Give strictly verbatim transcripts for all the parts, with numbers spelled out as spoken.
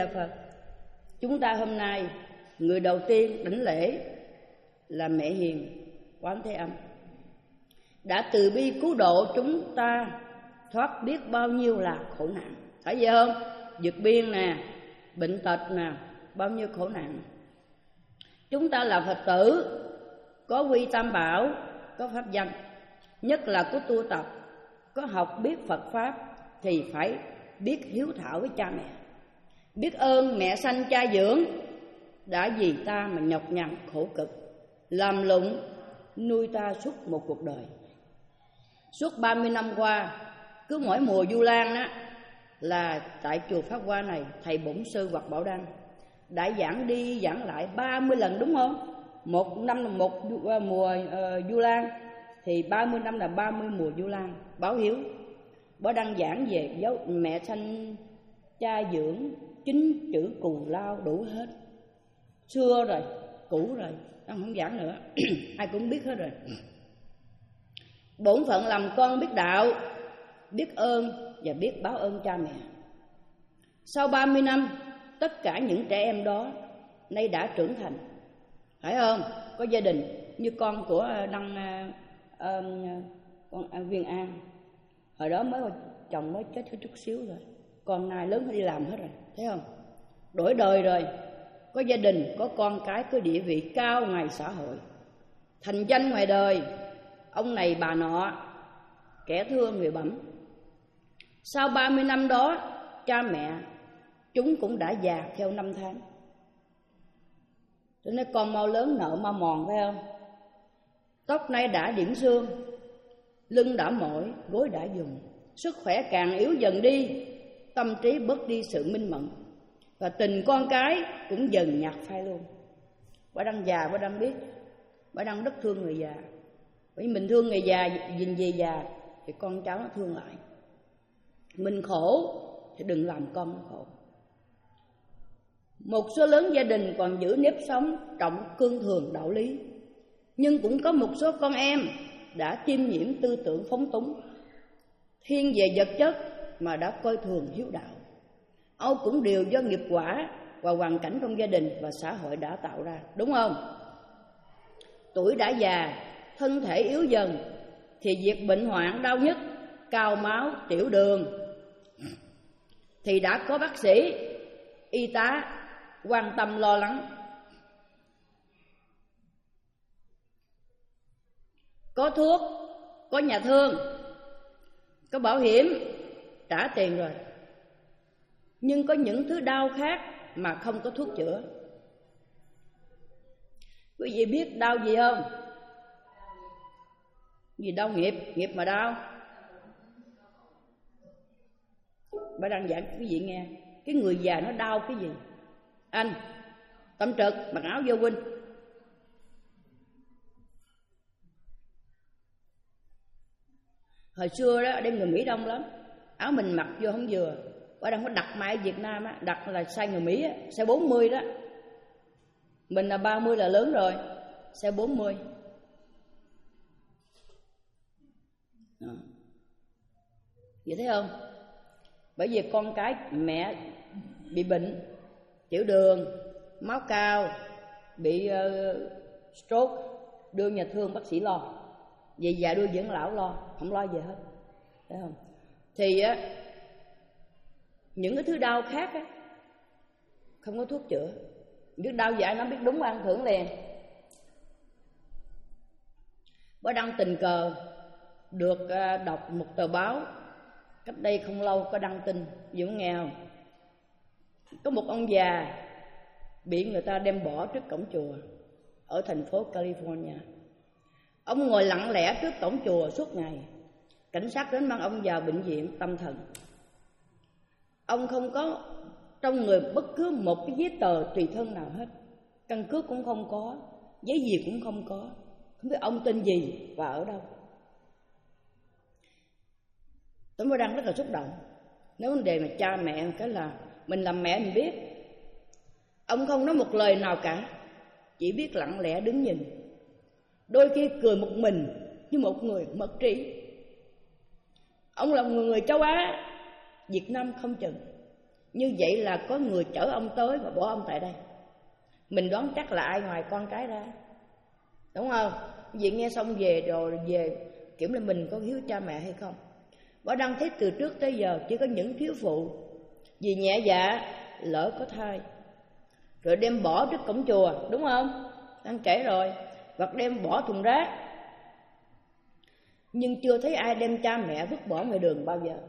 Đà Phật. Chúng ta hôm nay người đầu tiên đảnh lễ là Mẹ Hiền Quán Thế Âm, đã từ bi cứu độ chúng ta thoát biết bao nhiêu là khổ nạn. Phải vậy không? Vượt biên nè, bệnh tật nè, bao nhiêu khổ nạn. Chúng ta là Phật tử, có quy Tam Bảo, có pháp danh, nhất là có tu tập, có học biết Phật Pháp, thì phải biết hiếu thảo với cha mẹ, biết ơn mẹ sanh cha dưỡng, đã vì ta mà nhọc nhằn khổ cực, làm lụng nuôi ta suốt một cuộc đời. Suốt ba mươi năm qua, cứ mỗi mùa Vu Lan á, là tại chùa Pháp Hoa này, thầy bổn sư Hoặc Bảo Đăng đã giảng đi giảng lại ba mươi lần, đúng không? Một năm là một mùa uh, Vu Lan, thì ba mươi năm là ba mươi mùa Vu Lan. Báo hiếu, Bảo Đăng giảng về dấu mẹ sanh cha dưỡng, chín chữ cù lao đủ hết. Xưa rồi, cũ rồi, Đăng không giảng nữa. Ai cũng biết hết rồi. Bổn phận làm con biết đạo, biết ơn và biết báo ơn cha mẹ. Sau ba mươi năm, tất cả những trẻ em đó nay đã trưởng thành, phải không? Có gia đình, như con của Đăng uh, con uh, Viên An, hồi đó mới chồng mới chết có chút xíu rồi, con nay lớn phải đi làm hết rồi, thấy không? Đổi đời rồi, có gia đình, có con cái, có địa vị cao ngoài xã hội, thành danh ngoài đời, ông này bà nọ, kẻ thưa người bẩm. Sau ba mươi năm đó, cha mẹ chúng cũng đã già theo năm tháng. Cho nên con mau lớn nợ mau mòn, phải không? Tóc nay đã điểm xương, lưng đã mỏi, gối đã dùng, sức khỏe càng yếu dần đi, tâm trí bớt đi sự minh mẫn, và tình con cái cũng dần nhạt phai luôn. Bà Đăng già, bà Đăng biết, bà Đăng rất thương người già. Bởi vì mình thương người già, nhìn về già thì con cháu nó thương lại. Mình khổ thì đừng làm con nó khổ. Một số lớn gia đình còn giữ nếp sống trọng cương thường đạo lý, nhưng cũng có một số con em đã chiêm nhiễm tư tưởng phóng túng, thiên về vật chất mà đã coi thường hiếu đạo. Âu cũng đều do nghiệp quả và hoàn cảnh trong gia đình và xã hội đã tạo ra, đúng không? Tuổi đã già, thân thể yếu dần, thì việc bệnh hoạn đau nhức, cao máu, tiểu đường thì đã có bác sĩ, y tá quan tâm lo lắng. Có thuốc, có nhà thương, có bảo hiểm, trả tiền rồi. Nhưng có những thứ đau khác mà không có thuốc chữa. Quý vị biết đau gì không? Gì đau nghiệp, nghiệp mà đau. Bà đang giảng quý vị nghe, cái người già nó đau cái gì? Anh, tâm trực, mặc áo vô huynh. Hồi xưa đó, đem người Mỹ đông lắm, áo mình mặc vô không vừa. Bà đang có đặt máy ở Việt Nam á, đặt là size người Mỹ á, size bốn mươi đó. Mình là ba mươi là lớn rồi, size bốn mươi. Đó. Vậy thấy không? Bởi vì con cái mẹ bị bệnh, tiểu đường, máu cao, bị uh, stroke, đưa nhà thương bác sĩ lo, về già đưa dưỡng lão lo, không lo gì hết, thấy không? Thì á, những cái thứ đau khác á, không có thuốc chữa. Biết đau dại nó biết đúng ăn thưởng liền. Bữa đăng tình cờ được đọc một tờ báo cách đây không lâu, có đăng tin, Dũng nghe không? Có một ông già bị người ta đem bỏ trước cổng chùa ở thành phố California. Ông ngồi lặng lẽ trước cổng chùa suốt ngày. Cảnh sát đến mang ông vào bệnh viện tâm thần. Ông không có trong người bất cứ một cái giấy tờ tùy thân nào hết, căn cước cũng không có, giấy gì cũng không có, không biết ông tên gì và ở đâu. Tôi mới đang rất là xúc động. Nếu vấn đề mà cha mẹ cái là mình làm mẹ mình biết. Ông không nói một lời nào cả, chỉ biết lặng lẽ đứng nhìn, đôi khi cười một mình như một người mất trí. Ông là một người châu Á, Việt Nam không chừng, Như vậy là có người chở ông tới và bỏ ông tại đây. Mình đoán chắc là ai ngoài con cái ra, đúng không? Vậy nghe xong về rồi về kiểm là mình có hiếu cha mẹ hay không. Bà Đăng thấy từ trước tới giờ chỉ có những thiếu phụ vì nhẹ dạ lỡ có thai rồi đem bỏ trước cổng chùa, đúng không? Đang kể rồi, hoặc đem bỏ thùng rác, nhưng chưa thấy ai đem cha mẹ vứt bỏ ngoài đường bao giờ.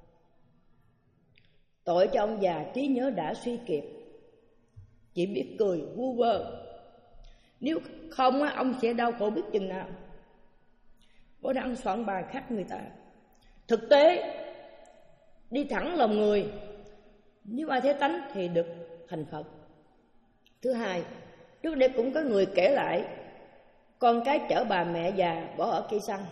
Tội cho ông già trí nhớ đã suy kiệt, chỉ biết cười vu vơ. Nếu không á, ông sẽ đau khổ biết chừng nào. Bố Đăng soạn bài khác người ta. Thực tế đi thẳng lòng người, nếu ai thấy tánh thì được thành Phật. Thứ hai, trước đây cũng có người kể lại con cái chở bà mẹ già bỏ ở cây xăng.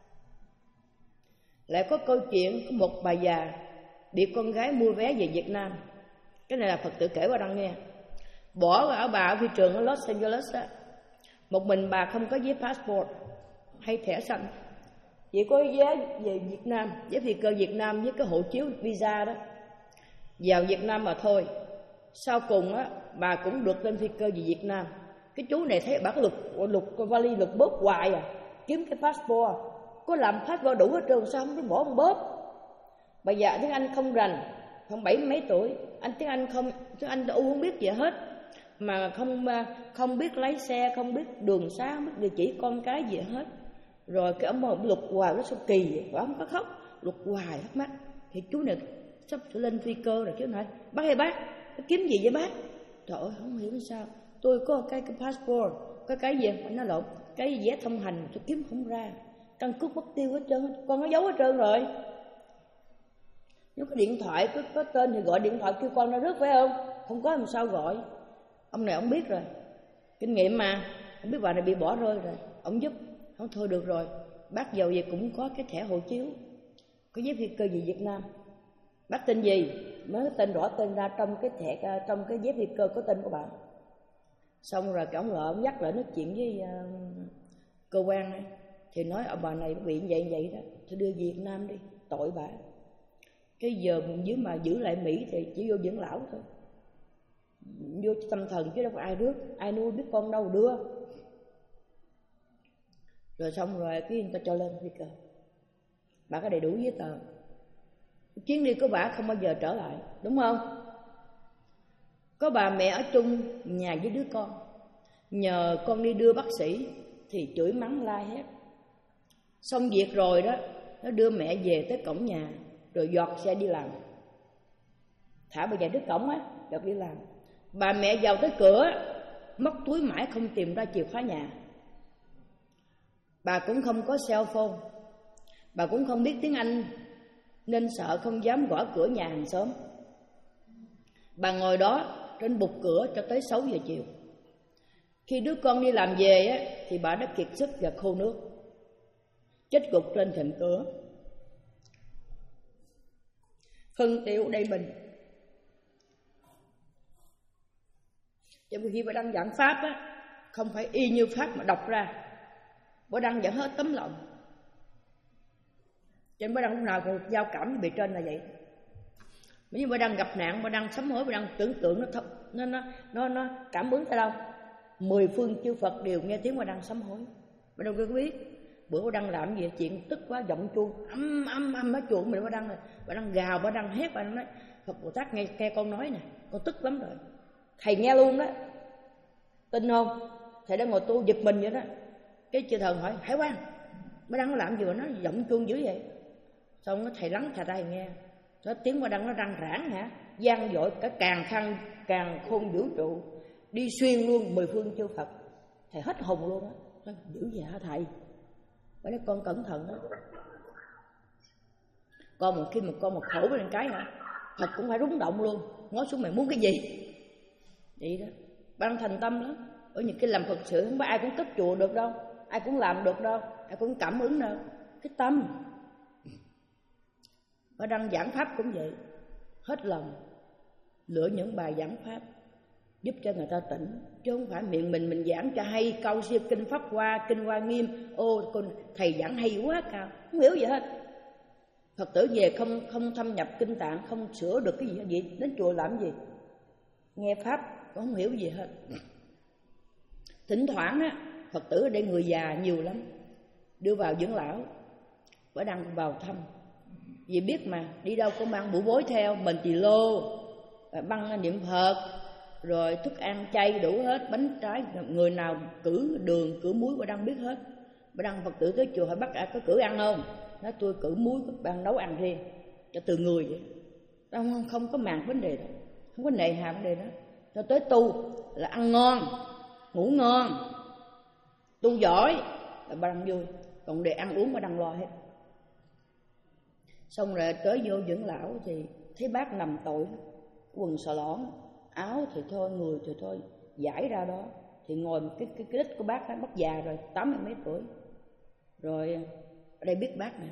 Lại có câu chuyện có một bà già bị con gái mua vé về Việt Nam. Cái này là Phật tử kể qua Đăng nghe. Bỏ ở bà ở phi trường ở Los Angeles đó. Một mình bà không có giấy passport hay thẻ xanh, chỉ có vé về Việt Nam, vé phi cơ Việt Nam với cái hộ chiếu visa đó, vào Việt Nam mà thôi. Sau cùng á, bà cũng được lên phi cơ về Việt Nam. Cái chú này thấy bà có lục lục vali lục bóp hoài à, kiếm cái passport, có làm passport đủ hết trơn, sao không có bỏ một bóp. Bà già tiếng Anh không rành, không bảy mấy tuổi, anh tiếng Anh không, tiếng Anh u không biết gì hết, mà không không biết lái xe, không biết đường xá, không biết địa chỉ con cái gì hết. Rồi cái ông ông lục hoài nó sao kỳ vậy, bà không có khóc, lục hoài thắc mắc. Thì chú này sắp lên phi cơ rồi, chú nói bác ơi bác, cái kiếm gì vậy bác? Trời ơi không hiểu sao, tôi có cái, cái passport, cái cái gì nó lộn, cái vé thông hành tôi kiếm không ra, căn cước mất tiêu hết trơn, con nó giấu hết trơn rồi. Nếu có điện thoại có, có tên thì gọi điện thoại kêu con nó rước, phải không? Không có làm sao gọi. Ông này ông biết rồi, kinh nghiệm mà, ông biết bà này bị bỏ rơi rồi, ông giúp. Không thôi được rồi, bác giàu gì cũng có cái thẻ hộ chiếu, có giấy phi cơ gì Việt Nam. Bác tên gì? Mới tên rõ tên ra trong cái thẻ, trong cái giấy phi cơ có tên của bạn. Xong rồi cái ông lợ ông dắt lại nói chuyện với uh, cơ quan này, thì nói ông bà này bị vậy vậy đó, thì đưa về Việt Nam đi, tội bà. Cái giờ dưới mà giữ lại Mỹ thì chỉ vô dưỡng lão thôi, vô tâm thần chứ đâu có ai rước, ai nuôi biết con đâu đưa. Rồi xong rồi cái người ta cho lên phi cơ, bà có đầy đủ giấy tờ, chuyến đi của bà không bao giờ trở lại, đúng không? Có bà mẹ ở chung nhà với đứa con, nhờ con đi đưa bác sĩ thì chửi mắng la hét. Xong việc rồi đó, nó đưa mẹ về tới cổng nhà rồi giọt xe đi làm, thả bà về trước cổng á, giọt đi làm. Bà mẹ vào tới cửa móc túi mãi không tìm ra chìa khóa nhà. Bà cũng không có cell phone, bà cũng không biết tiếng Anh nên sợ không dám gõ cửa nhà hàng xóm. Bà ngồi đó trên bục cửa cho tới sáu giờ chiều. Khi đứa con đi làm về á, thì bà đã kiệt sức và khô nước, chết gục trên thềm cửa, phân tiêu đầy mình. Trong khi bà đang giảng pháp á, không phải y như pháp mà đọc ra, bà đang giảng hết tấm lòng. Cho nên bà đang lúc nào cũng giao cảm với bề trên là vậy. Nếu bà đang gặp nạn, bà đang sám hối, bà đang tưởng tượng nó nó nó nó, nó cảm ứng tới đâu, mười phương chư Phật đều nghe tiếng bà đang sám hối. Bà đâu có biết. Bữa bà đang làm gì chuyện tức quá, giọng chuông âm âm âm ở chuộng mình, bà đang bà đang gào, bà đang hét, bà đang nói Phật Bồ Tát nghe, nghe con nói nè, con tức lắm rồi. Thầy nghe luôn đó, tin không? Thầy đang ngồi tu giật mình vậy đó. Cái chư thần hỏi Hải Quang, bà đang làm gì mà nó giọng chuông dữ vậy? Xong nó thầy lắng thầy ra nghe, nó tiếng bà đang nó răng rãng hả, gian dội cả càng khăn càng khôn vũ trụ, đi xuyên luôn mười phương chư Phật. Thầy hết hồn luôn á, nó dữ vậy hả thầy? Bởi đó con cẩn thận đó. Con một khi mà con một khổ lên cái hả, Phật cũng phải rúng động luôn, ngó xuống mày muốn cái gì? Vậy đó, ban thành tâm lắm. Bởi những cái làm Phật sự không phải ai cũng cất chùa được đâu, ai cũng làm được đâu, ai cũng cảm ứng đâu. Cái tâm. Ở đăng giảng pháp cũng vậy, hết lòng lựa những bài giảng pháp giúp cho người ta tỉnh, chứ không phải miệng mình mình giảng cho hay câu siêu kinh Pháp Hoa, kinh Hoa Nghiêm, ô con thầy giảng hay quá cao, không hiểu gì hết. Phật tử về không không thâm nhập kinh tạng, không sửa được cái gì hết vậy, đến chùa làm gì? Nghe pháp cũng không hiểu gì hết. Thỉnh thoảng á, Phật tử ở đây người già nhiều lắm, đưa vào dưỡng lão, bà Đăng vào thăm. Vì biết mà, đi đâu có mang bủ bối theo, mình tỳ lô, băng niệm Phật, rồi thức ăn chay đủ hết, bánh trái, người nào cử đường, cử muối bà Đăng biết hết. Bà Đăng Phật tử tới chùa hỏi bác có cử ăn không? Nói tôi cử muối, ban nấu ăn riêng, cho từ người vậy. Không, không có màng vấn đề đó, không có nề hà vấn đề đó. Cho tới tu là ăn ngon, ngủ ngon, tu giỏi là bà Đăng vui, còn để ăn uống bà Đăng lo hết. Xong rồi tới vô dưỡng lão thì thấy bác nằm tội, quần xà lõn, áo thì thôi, người thì thôi, giải ra đó. Thì ngồi cái cái, cái đít của bác đó, bác già rồi, tám mươi mấy tuổi. Rồi ở đây biết bác nè,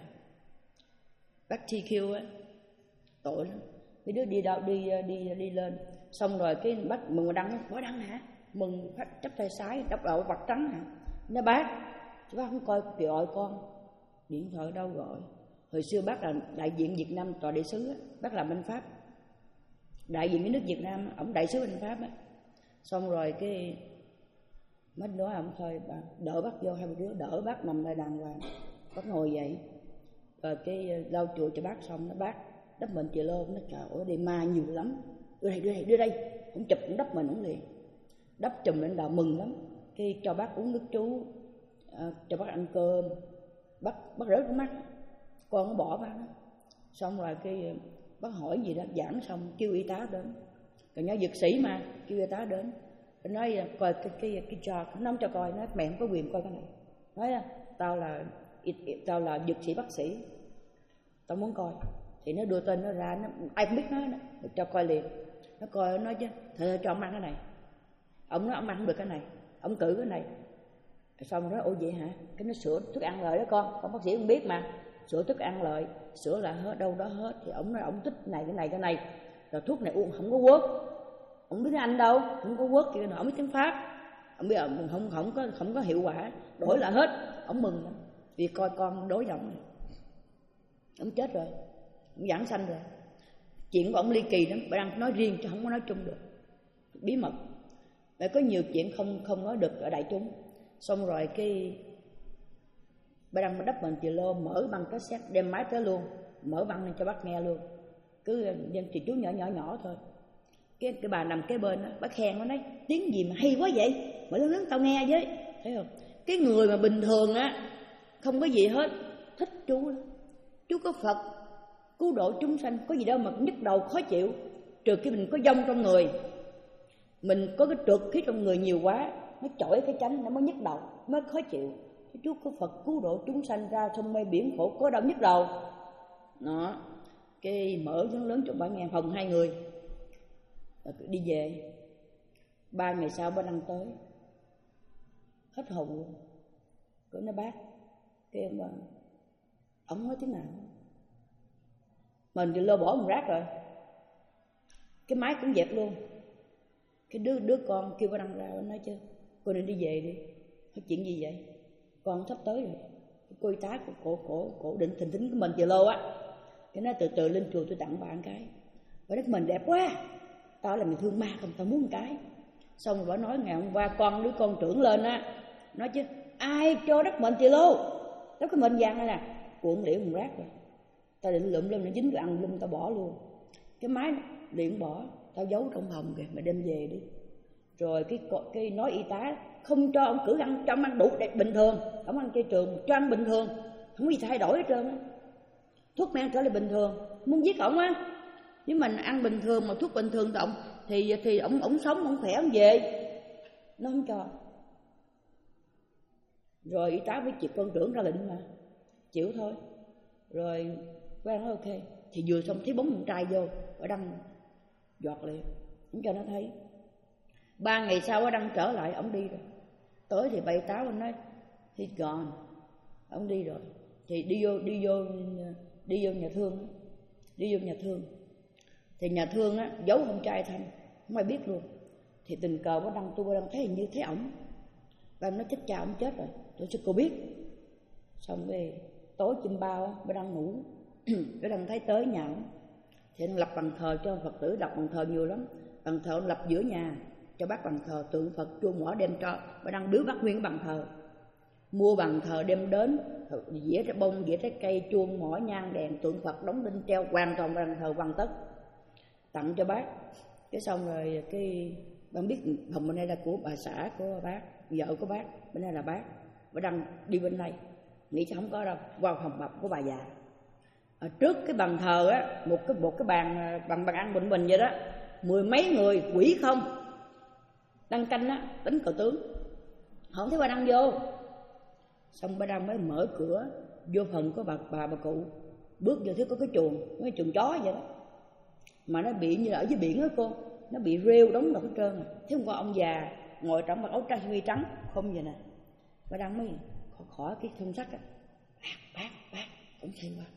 bác tê quy á, tội lắm. Cái đứa đi đâu đi đi đi lên, xong rồi cái bác mừng Đăng nói, bác Đăng hả? Mừng phát chắp tay sái, đắp đầu bạc trắng hả? Nói bác, chứ bác không coi gọi con, điện thoại đâu gọi. Hồi xưa bác là đại diện Việt Nam tòa đại sứ á, bác làm bên Pháp, đại diện cái nước Việt Nam, ổng đại sứ bên Pháp á. Xong rồi cái mấy nói ông thôi, đỡ bác vô, hai đứa đỡ bác nằm lại đàng hoàng. Bác ngồi dậy, rồi cái lau chùi cho bác xong, nó bác đắp mình chì lô, nó trời ơi, đây ma nhiều lắm, đưa đây, đưa đây, đưa đây. Ông chụp, ông đắp mình, ông liền đắp chùm lên đầu, mừng lắm. Cái cho bác uống nước chú, à, cho bác ăn cơm, bác bác rớt nước mắt, con nó bỏ bác đó. Xong rồi cái bác hỏi gì đó, giảng xong kêu y tá đến, rồi nhớ dược sĩ mà, kêu y tá đến, nói coi cái cái cái cho nó không cho coi, nói mẹ không có quyền coi cái này. Nói tao là tao là dược sĩ bác sĩ, tao muốn coi. Thì nó đưa tên nó ra, nó ai cũng biết nó, nó cho coi liền. Nó coi, nó nói chứ thôi cho ông ăn cái này. Ông nói ông ăn không được cái này, ông cử cái này. Xong rồi nói ủa vậy hả? Cái nó sửa thức ăn lợi đó con, con bác sĩ không biết mà, sửa thức ăn lợi, sửa là hết đâu đó hết. Thì ông nói ông tích này cái này cái này, rồi thuốc này uống không có quất. Ông biết anh đâu, không có quất kia, ông biết tiếng Pháp, ông biết ông không không có không có hiệu quả, đổi lại hết. Ông mừng lắm vì coi con đối giọng này. Ông chết rồi, ông giảng sanh rồi. Chuyện của ông ly kỳ lắm, bà đang nói riêng chứ không có nói chung được, bí mật. Và có nhiều chuyện không không nói được ở đại chúng. Xong rồi cái bà đang đắp bằng chì lô, mở băng cassette, đem máy tới luôn, mở băng lên cho bác nghe luôn. Cứ dân chị chú nhỏ nhỏ nhỏ thôi. Cái cái bà nằm kế bên đó, bác khen nó nói tiếng gì mà hay quá vậy, mà lớn lớn tao nghe với, thấy không? Cái người mà bình thường á, không có gì hết, thích chú lắm. Chú có Phật cứu độ chúng sanh, có gì đâu mà nhức đầu khó chịu, trừ khi mình có vong trong người, mình có cái trượt khí trong người nhiều quá, nó chổi cái chánh, nó mới nhức đầu, mới khó chịu. Chú có Phật cứu độ chúng sanh ra sông mê biển khổ, có đâu nhức đầu. Đó, cái mở lớn lớn cho bà nghe, phòng hai người. Rồi đi về. Ba ngày sau bà Đăng tới, hết hồn luôn. Cứ nói bác, cái ông bà, ông nói tiếng nào, mình thì lơ bỏ một rác rồi, cái máy cũng dẹp luôn. Cái đứa đứa con kêu bà Đăng ra, nó nói chứ cô nên đi về đi. Nói chuyện gì vậy? Con sắp tới rồi. Cô y tá của cổ cổ cổ định thình thính của mình chờ lô á. Cái nói từ từ lên chùa tôi tặng bà một cái. Bà đất mình đẹp quá, tao là mình thương ma không, tao muốn một cái. Xong rồi bà nói ngày hôm qua con đứa con trưởng lên á, nói chứ ai cho đất mình chì lô, đất cái mệnh vàng này nè, cuộn liễu một rác rồi. Tao định lụm lên nó dính cái ăn lum tao bỏ luôn. Cái máy điện bỏ, tao giấu trong phòng kìa, mày đem về đi. Rồi cái cái nói y tá không cho ông cử ăn, cho ông ăn đủ đẹp bình thường, ông ăn chay trường cho ăn bình thường, không có gì thay đổi hết trơn á. Thuốc men trở lại bình thường, muốn giết ổng á. Nếu mình ăn bình thường mà thuốc bình thường động thì thì ổng ổng sống, ổng khỏe, ổng về. Nó không cho. Rồi y tá với chị con trưởng ra lệnh mà chịu thôi. Rồi quen nói ok. Thì vừa xong thấy bóng con trai vô, ở Đăng giọt liền, không cho nó thấy. Ba ngày sau ở Đăng trở lại, ổng đi rồi. Tới thì bày táo anh nói he's gone, ổng đi rồi. Thì đi vô đi vô đi vô nhà thương, đi vô nhà thương. Thì nhà thương á giấu con trai Thanh, không ai biết luôn. Thì tình cờ có Đăng, tôi Đăng thấy hình như thấy ổng. Và nó chết cha ổng chết rồi, tôi sao cô biết. Xong rồi tối chim bao á, bà Đăng ngủ Cái đăng thấy tới nhà ông, thì ông lập bàn thờ cho Phật tử, lập bàn thờ nhiều lắm. Bàn thờ ông lập giữa nhà cho bác bàn thờ, tượng Phật chuông mỏ đem cho, và đang biếu bác nguyên cái bàn thờ. Mua bàn thờ đem đến, dĩa trái bông, dĩa trái cây, chuông mỏ, nhang đèn, tượng Phật đóng đinh treo hoàn toàn bàn thờ hoàn tất, tặng cho bác. Cái xong rồi cái bạn biết phòng bên đây là của bà xã của bác, vợ của bác, bên đây là bác. Bà đang đi bên này, nghĩ chắc không có đâu, vào phòng bọc của bà già. Ở trước cái bàn thờ á, một cái một cái bàn bằng bàn ăn bình bình vậy đó, mười mấy người quỷ không đang canh á, đánh cờ tướng, không thấy bà đang vô. Xong bà đang mới mở cửa vô phần của bà bà bà cụ, bước vô thấy có cái chuồng, cái chuồng chó vậy đó, mà nó bị như là ở dưới biển đó cô, nó bị rêu đóng được hết trơn. Thế hôm qua ông già ngồi trong mặc áo trắng sơ mi trắng không vậy nè, bà đang mới khỏi cái thùng sắt á, bác bác bác cũng xem qua,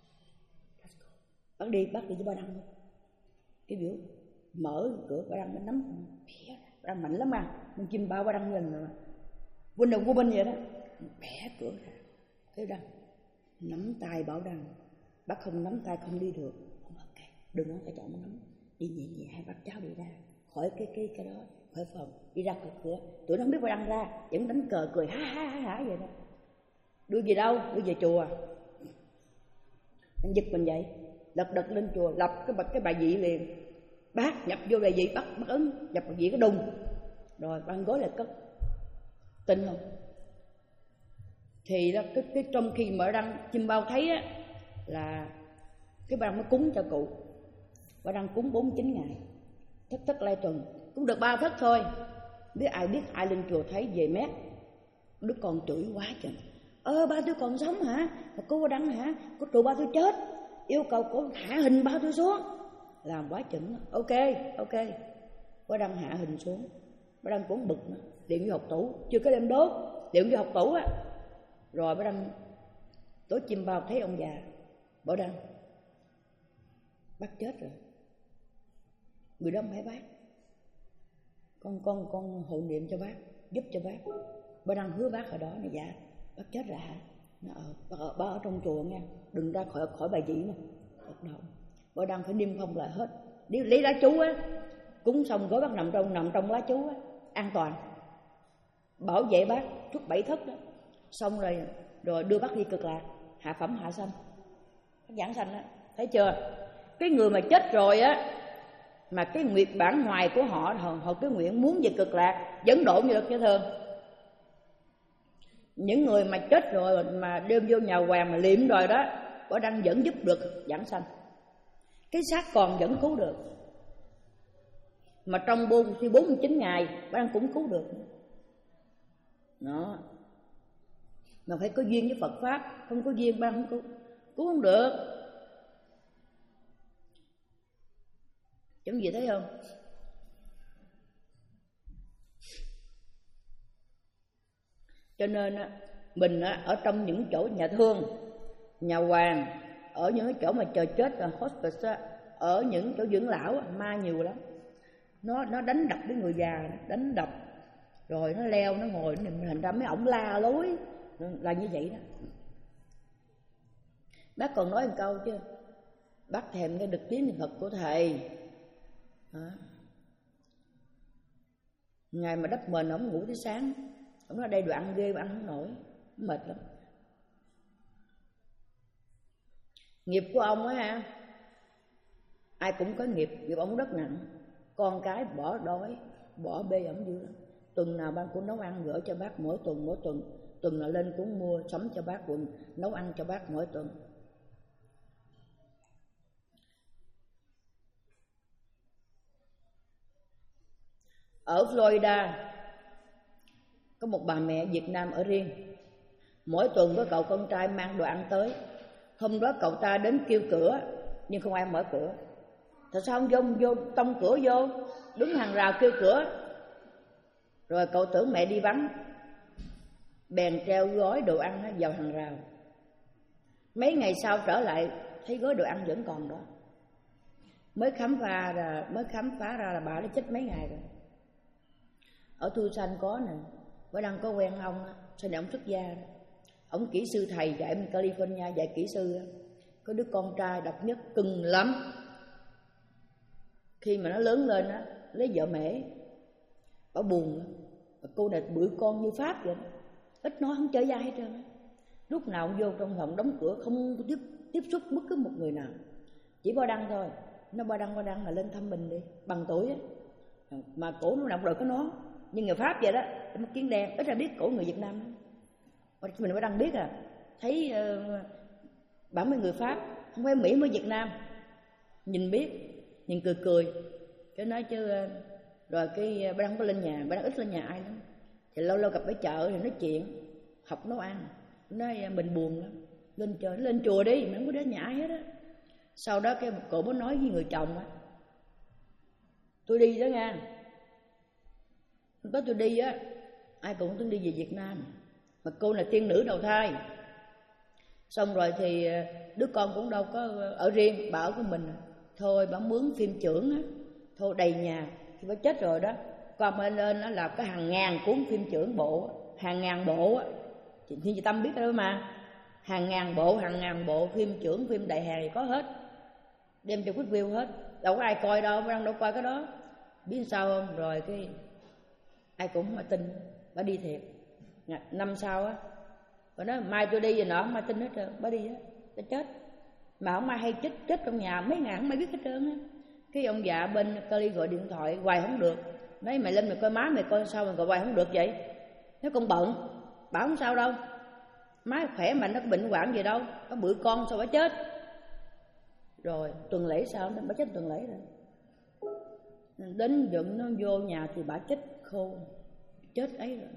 bác đi bác đi với bà Đăng luôn. Cái biểu mở cửa bà Đăng nó nắm bà Đăng mạnh lắm mà, mình chim bao bà Đăng lên rồi, quên đầu của bên vậy đó, bẻ cửa ra. Cái Đăng nắm tay bảo Đăng, bác không nắm tay không đi được. Không, ok, đừng có phải chọn nắm, đi nhẹ nhẹ hai bác cháu đi ra khỏi cái cái cái đó, khỏi phòng, đi ra cửa cửa. Tụi nó không biết bà Đăng ra, vẫn đánh cờ cười ha ha ha ha vậy đó. Đưa về đâu? Đưa về chùa. Anh giật mình vậy, lật đật lên chùa, lập cái bạch cái bài vị liền. Bác nhập vô bài vị, bắt bắt ấn, nhập bài vị cái đùng, rồi băng gối lại cất. Tin không? Thì đó, cái, cái trong khi mở Đăng chim bao thấy á, là cái bà Đăng mới cúng cho cụ. Bà Đăng cúng bốn mươi chín ngày, thất thất lai tuần, cũng được ba thất thôi. Biết ai biết ai lên chùa thấy về mét, đứa con chửi quá chừng. Ơ ba tôi còn sống hả? Mà cô Đăng hả? Cô trụ ba tôi chết, yêu cầu cô hạ hình ba tôi xuống. Làm quá chừng. Ok, ok. Bà Đăng hạ hình xuống. Bà Đăng cũng bực nữa, điện vô học tủ, chưa có đem đốt, điện vô học tủ á. Rồi bà Đăng tối chim bao thấy ông già, bà Đăng bác chết rồi, người đó không phải bác, con con con hộ niệm cho bác, giúp cho bác. Bà Đăng hứa bác ở đó này, dạ bác chết rồi hả? Nó ở, bác ở, bác ở trong chùa nha, đừng ra khỏi khỏi bài vị mà. Bà Đăng phải niêm phong lại hết, đi lấy lá chú á, cúng xong gói bác nằm trong nằm trong lá chú á, an toàn, bảo vệ bác suốt bảy thất đó. Xong rồi rồi đưa bác đi cực lạc, hạ phẩm hạ sanh, bác giảng sanh á, thấy chưa? Cái người mà chết rồi á, mà cái nguyệt bản hoài của họ, họ, họ cái nguyện muốn về cực lạc, dẫn độ như được như thường. Những người mà chết rồi mà đem vô nhà hoàng mà liệm rồi đó, bà Đăng vẫn giúp được giảng sanh. Cái xác còn vẫn cứu được. Mà trong bốn mươi chín ngày bà Đăng cũng cứu được. Đó. Mà phải có duyên với Phật Pháp, không có duyên bà Đăng không cứu, cứu không được. Giống gì thấy không? Cho nên mình ở trong những chỗ nhà thương, nhà hoàng, ở những cái chỗ mà chờ chết là hospice, ở những chỗ dưỡng lão ma nhiều lắm. Nó nó đánh đập với người già, đánh đập rồi nó leo nó ngồi, nó thành ra mấy ổng la lối là như vậy đó. Bác còn nói một câu chứ, bác thèm nghe được tiếng niệm Phật của thầy. Đó. Ngày mà đắp mền ổng ngủ tới sáng, ổng nói đây đồ ăn ghê mà ăn không nổi, mệt lắm. Nghiệp của ông á ha, ai cũng có nghiệp, nghiệp ông rất nặng. Con cái bỏ đói, bỏ bê ổng dữ lắm. Tuần nào ban cũng nấu ăn gửi cho bác mỗi tuần, mỗi tuần. Tuần nào lên cũng mua sắm cho bác, quần nấu ăn cho bác mỗi tuần. Ở Florida có một bà mẹ Việt Nam ở riêng. Mỗi tuần có cậu con trai mang đồ ăn tới. Hôm đó cậu ta đến kêu cửa nhưng không ai mở cửa. Tại sao không vô, vô tông cửa vô, đứng hàng rào kêu cửa. Rồi cậu tưởng mẹ đi vắng, bèn treo gói đồ ăn vào hàng rào. Mấy ngày sau trở lại thấy gói đồ ăn vẫn còn đó. Mới khám phá ra, mới khám phá ra là bà đã chết mấy ngày rồi. Ở Thu Sanh có nè, bà Đăng có quen ông, sau này ông xuất gia. Ông kỹ sư thầy dạy bên California, dạy kỹ sư. có đứa con trai độc nhất cưng lắm. Khi mà nó lớn lên á, lấy vợ Mễ, bà buồn. Cô này bự con như Pháp vậy, ít nói không chơi dai hết trơn. Lúc nào cũng vô trong phòng đóng cửa, không tiếp tiếp xúc bất cứ một người nào, chỉ Ba Đăng thôi. Nó Ba Đăng Ba Đăng là lên thăm mình đi, bằng tuổi á, mà cổ nó nặng rồi có nón, nhưng người Pháp vậy đó, mắt kiến đen, ít ra biết cổ người Việt Nam. Mình Ba Đăng biết à, thấy uh, bản mấy người Pháp, không phải Mỹ mới Việt Nam, nhìn biết, nhìn cười cười, cái nói chứ. Uh, rồi cái Ba Đăng có lên nhà, Ba Đăng ít lên nhà ai lắm, thì lâu lâu gặp ở chợ thì nói chuyện, học nấu ăn. Nói mình buồn lắm, lên chợ, lên chùa đi, mình không có đến nhà ai hết á. Sau đó cái cổ mới nói với người chồng á, tôi đi đó nha. Lúc đó tôi đi á, ai cũng tính đi về Việt Nam, mà cô là tiên nữ đầu thai. Xong rồi thì đứa con cũng đâu có ở riêng, bà ở của mình. Thôi bà mướn phim trưởng á, thôi đầy nhà. Khi bà chết rồi đó, con lên lên nó là có hàng ngàn cuốn phim trưởng bộ, hàng ngàn bộ á. Thì chị Tâm biết đó mà, hàng ngàn bộ, hàng ngàn bộ phim trưởng, phim đại hàng thì có hết, đem cho Quickview hết, đâu có ai coi đâu, đang đâu coi cái đó, biết sao không? Rồi cái ai cũng không mà tin, bà đi thiệt. Năm sau á, bà nói mai tôi đi rồi nọ, không ai tin hết trơn, bà đi á, bà chết, mà không ai hay chết chết trong nhà, mấy ngàn không ai biết hết trơn á. Cái ông già bên Cali gọi điện thoại hoài không được, nói mày lên mày coi má mày coi sao mà gọi hoài không được vậy? Nó con bận, bảo không sao đâu, má khỏe mạnh, nó có bệnh hoạn gì đâu, nó bự con sao bà chết. Rồi tuần lễ sao, bà chết tuần lễ rồi. Đến dựng nó vô nhà thì bà chết khô, chết ấy rồi.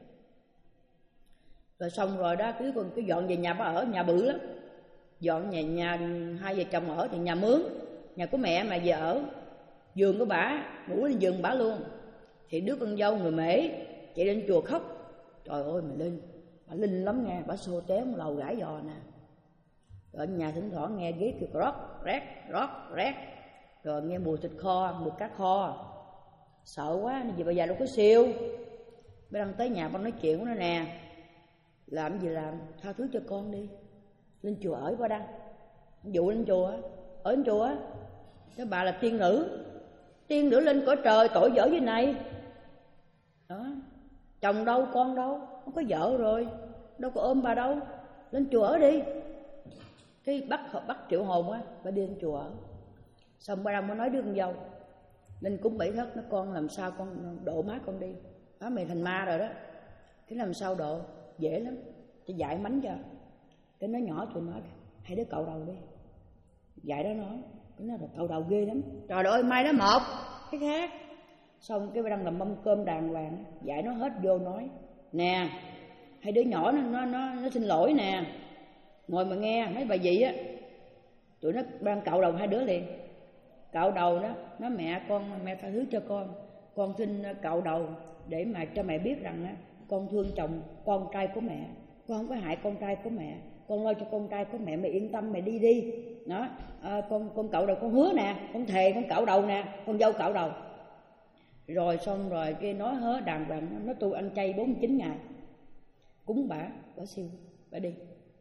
Rồi xong rồi đó, cứ còn cái dọn về nhà bà ở, nhà bự lắm. Dọn nhà, nhà hai vợ chồng ở thì nhà mướn, nhà của mẹ mà về ở. Giường của bà, ngủ lên giường bà luôn. Thì đứa con dâu người Mễ chạy lên chùa khóc. Trời ơi mày Linh, bà Linh lắm nghe, bà xô té một lầu gãi giò nè. Rồi ở nhà thỉnh thoảng nghe ghế kêu rót, rét, rót, rét. Rồi nghe mùi thịt kho, mùi cá kho. Sợ quá, vì bây giờ đâu có siêu. Bà đang tới nhà bà nói chuyện của nó nè. Làm gì làm, tha thứ cho con đi. Lên chùa ở Ba Đăng, dụ lên chùa, ở lên chùa. Cái bà là tiên nữ, tiên nữ lên cõi trời, tội vợ như này. Đó, chồng đâu, con đâu, không có vợ rồi, đâu có ôm bà đâu, lên chùa ở đi. Cái bắt bắt triệu hồn á, bà đi lên chùa ở. Xong Ba Đăng mới nói đứa con dâu, nên cúng bảy thất, nó con làm sao con độ má con đi. Đó mày thành ma rồi đó, cái làm sao độ, dễ lắm, tôi dạy mánh cho. Cái nó nhỏ tụi nó, hai đứa cạo đầu đi. Dạy đó nói, cái nó là cạo đầu ghê lắm. Trời ơi mai đó một, cái khác. Xong cái Ba Đăng làm mâm cơm đàng hoàng, dạy nó hết vô nói, nè, hai đứa nhỏ nó nó nó, nó xin lỗi nè, ngồi mà nghe mấy bà gì á. Tụi nó đang cạo đầu hai đứa liền. Cạo đầu đó, nói mẹ con, mẹ tha thứ cho con, con xin cạo đầu để mà cho mẹ biết rằng á, con thương chồng con trai của mẹ, con không có hại con trai của mẹ, con lo cho con trai của mẹ, mẹ yên tâm mẹ đi đi. Đó, à, con con cạo đầu, con hứa nè, con thề con cạo đầu nè, con dâu cạo đầu. Rồi xong rồi cái nói hớ đàng hoàng, nó tu ăn chay bốn mươi chín ngày, cúng bả, bả siêu, bả đi.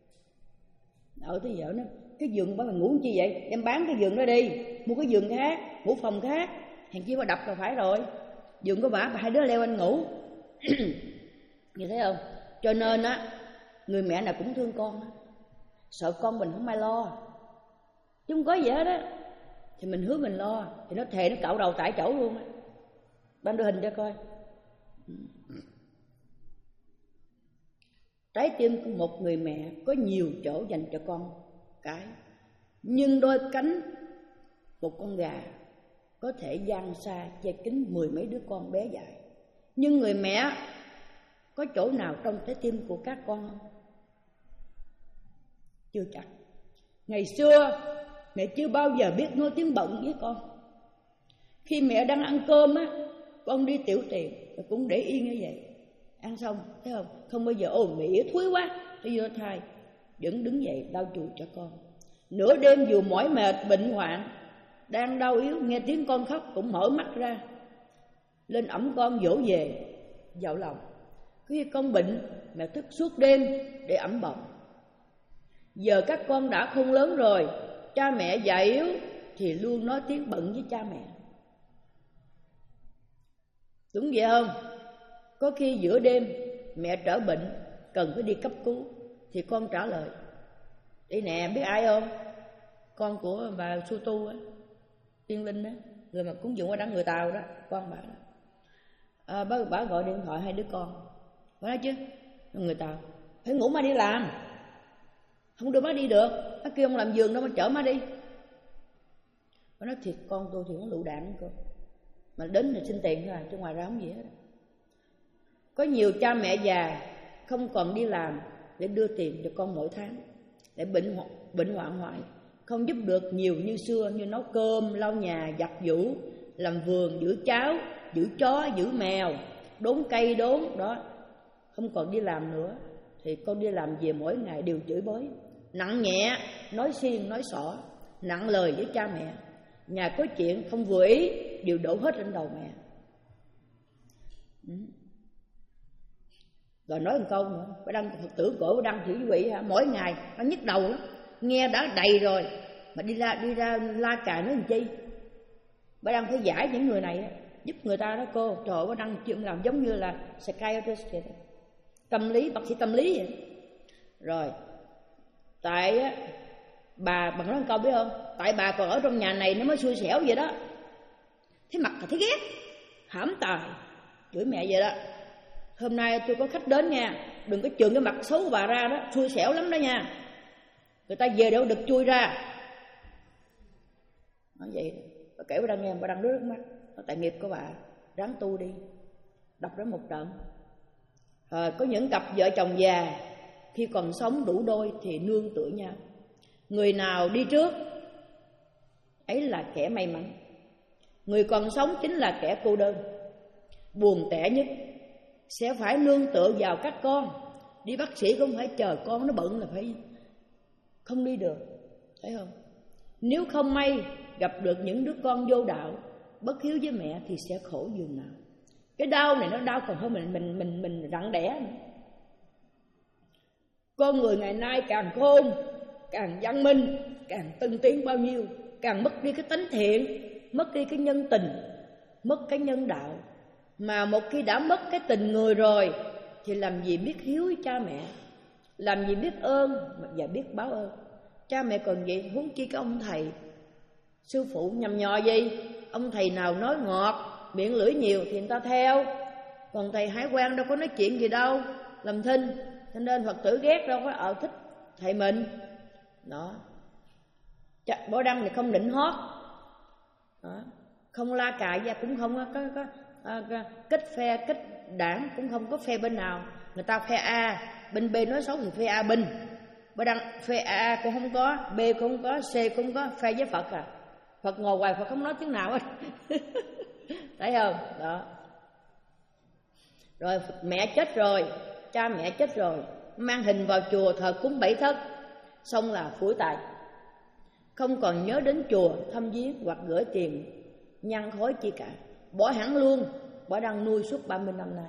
Ở tới giờ nó, cái giường bả mà ngủ chi vậy, em bán cái giường đó đi, mua cái giường khác, ngủ phòng khác, hèn chi bả đập là phải rồi. Giường của bả, hai đứa leo anh ngủ. Như thấy không? Cho nên á, người mẹ nào cũng thương con, sợ con mình không ai lo, chứ không có gì hết á. Thì mình hứa mình lo, thì nó thề nó cạo đầu tại chỗ luôn á. Ban đưa hình cho coi. Trái tim của một người mẹ có nhiều chỗ dành cho con cái, nhưng đôi cánh một con gà có thể dang xa che kín mười mấy đứa con bé dại. Nhưng người mẹ có chỗ nào trong trái tim của các con không? Chưa chắc. Ngày xưa mẹ chưa bao giờ biết nói tiếng bận với con. Khi mẹ đang ăn cơm á, con đi tiểu tiền cũng để yên như vậy, ăn xong thấy không, không bao giờ ôi mẹ yếu thúi quá tôi vô thai, vẫn đứng dậy lau chùi cho con. Nửa đêm dù mỏi mệt bệnh hoạn, đang đau yếu, nghe tiếng con khóc cũng mở mắt ra lên ẵm con dỗ về vào lòng. Khi con bệnh mẹ thức suốt đêm để ẵm bồng. Giờ các con đã không lớn rồi, cha mẹ già yếu thì luôn nói tiếng bận với cha mẹ. Đúng vậy không? Có khi giữa đêm mẹ trở bệnh cần phải đi cấp cứu thì con trả lời: đây nè, biết ai không? Con của bà Su Tu á, Tiên Linh đó, người mà cúng dường qua đắng người Tàu đó, con bà đó. À, bà, bà gọi điện thoại hai đứa con. Bà nói chứ, người Tàu phải ngủ má đi làm, không đưa má đi được, má kêu ông làm giường đâu mà chở má đi. Bà nói thiệt, con tôi thì cũng lựu đạn cô, mà đến thì xin tiền thôi, chứ ngoài ra không gì hết. Có nhiều cha mẹ già không còn đi làm để đưa tiền cho con mỗi tháng, để bệnh bệnh hoạn hoại, không giúp được nhiều như xưa, như nấu cơm, lau nhà, giặt giũ, làm vườn, giữ cháo, giữ chó, giữ mèo, đốn cây đốn đó. Không còn đi làm nữa thì con đi làm về mỗi ngày đều chửi bới, nặng nhẹ, nói xiên nói xỏ, nặng lời với cha mẹ. Nhà có chuyện không vừa ý đều đổ hết lên đầu mẹ. Rồi nói một câu nữa, bà Đăng Phật tử cổ bà Đăng Thủy Vị hả? Mỗi ngày nó nhức đầu lắm, nghe đã đầy rồi mà đi ra đi ra la cà nói làm chi. Bà Đăng phải giải những người này, giúp người ta đó cô. Trời ơi, bà Đăng chuyện làm giống như là psychiatrist vậy đó, tâm lý, bác sĩ tâm lý vậy. Rồi tại á, bà bằng nói một câu biết không, tại bà còn ở trong nhà này nó mới xui xẻo vậy đó, thấy mặt là thấy ghét, hãm tài, chửi mẹ vậy đó. Hôm nay tôi có khách đến nha, đừng có chừng cái mặt xấu của bà ra đó, xui xẻo lắm đó nha, người ta về đâu được chui ra. Nói vậy, bà kể bà Đăng nghe, bà Đăng nước mắt. Tại nghiệp của bà, ráng tu đi, đọc đó một trận. Rồi có những cặp vợ chồng già khi còn sống đủ đôi thì nương tựa nhau. Người nào đi trước ấy là kẻ may mắn, người còn sống chính là kẻ cô đơn. Buồn tẻ nhất sẽ phải nương tựa vào các con. Đi bác sĩ cũng phải chờ con nó bận là phải không đi được, thấy không? Nếu không may gặp được những đứa con vô đạo, bất hiếu với mẹ thì sẽ khổ dường nào. Cái đau này nó đau còn hơn mình mình mình mình rặn đẻ nữa. Con người ngày nay càng khôn, càng văn minh, càng tân tiến bao nhiêu, càng mất đi cái tánh thiện, mất đi cái nhân tình, mất cái nhân đạo. Mà một khi đã mất cái tình người rồi thì làm gì biết hiếu với cha mẹ, làm gì biết ơn và biết báo ơn. Cha mẹ còn vậy, huống chi cái ông thầy sư phụ nhầm nhò gì. Ông thầy nào nói ngọt, miệng lưỡi nhiều thì người ta theo, còn thầy hải quan đâu có nói chuyện gì đâu, làm thinh. Cho nên Phật tử ghét đâu có ở thích thầy mình đó. Bỏ Đăng thì không định hót đó, không la cài ra, cũng không có, có, có à, kết phe kết đảng, cũng không có phe bên nào. Người ta phe A, bên B nói xấu thì phe A binh. Bỏ Đăng phe A cũng không có, B cũng không có, C cũng không có, phe với Phật à. Phật ngồi hoài, Phật không nói tiếng nào hết. Thấy không? Đó. Rồi mẹ chết rồi, cha mẹ chết rồi, mang hình vào chùa thờ cúng bảy thất, xong là phủi tay, không còn nhớ đến chùa thăm viếng hoặc gửi tiền nhang khói chi cả, bỏ hẳn luôn. Bảo Đăng nuôi suốt ba mươi năm nay.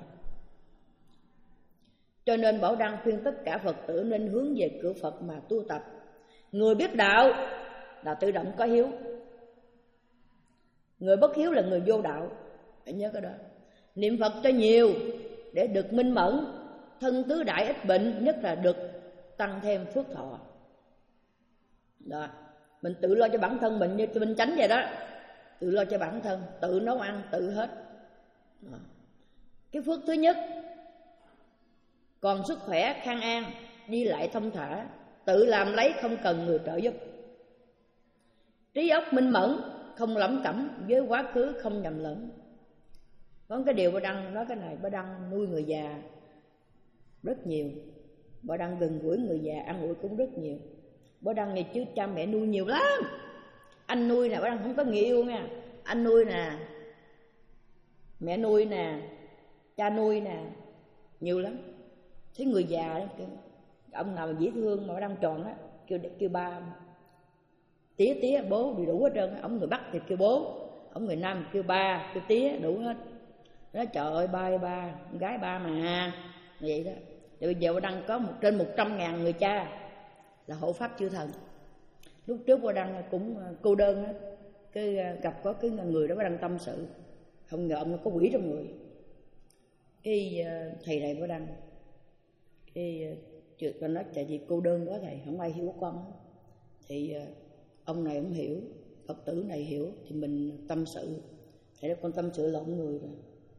Cho nên Bảo Đăng khuyên tất cả Phật tử nên hướng về cửa Phật mà tu tập. Người biết đạo là tự động có hiếu, người bất hiếu là người vô đạo, phải nhớ cái đó. Niệm Phật cho nhiều để được minh mẫn, thân tứ đại ít bệnh, nhất là được tăng thêm phước thọ. Đó, mình tự lo cho bản thân mình như Minh Chánh vậy đó, tự lo cho bản thân, tự nấu ăn, tự hết. Đó. Cái phước thứ nhất, còn sức khỏe khang an, đi lại thông thả, tự làm lấy không cần người trợ giúp. Trí óc minh mẫn, không lẩm cẩm với quá khứ, không nhầm lẫn. Có cái điều Bà Đăng nói cái này, Bà Đăng nuôi người già rất nhiều, Bà Đăng gần gũi người già, ăn ủi cũng rất nhiều. Bà Đăng này chứ cha mẹ nuôi nhiều lắm. Anh nuôi nè, Bà Đăng không có người yêu nha, anh nuôi nè, mẹ nuôi nè, cha nuôi nè, nhiều lắm. Thấy người già đó, ông nào mà dễ thương mà Bà Đăng tròn á, kêu kêu ba, tía tía bố bị đủ hết trơn. Ông người Bắc thì kêu bố, ông người Nam kêu ba, kêu tía, đủ hết. Nói trời ơi, ba ơi ba, con gái ba mà, vậy đó. Thì bây giờ Bà Đăng có một, trên một trăm ngàn người cha là hộ pháp chư thần. Lúc trước bà Đăng cũng cô đơn á, cái gặp có cái người đó bà Đăng tâm sự, không ngờ ông có quỷ trong người. Cái thầy này bà Đăng, cái chuyện con nói tại vì cô đơn quá thầy, không ai hiểu con. Thì ông này không hiểu, Phật tử này hiểu thì mình tâm sự. Thầy đó con tâm sự lộn người rồi.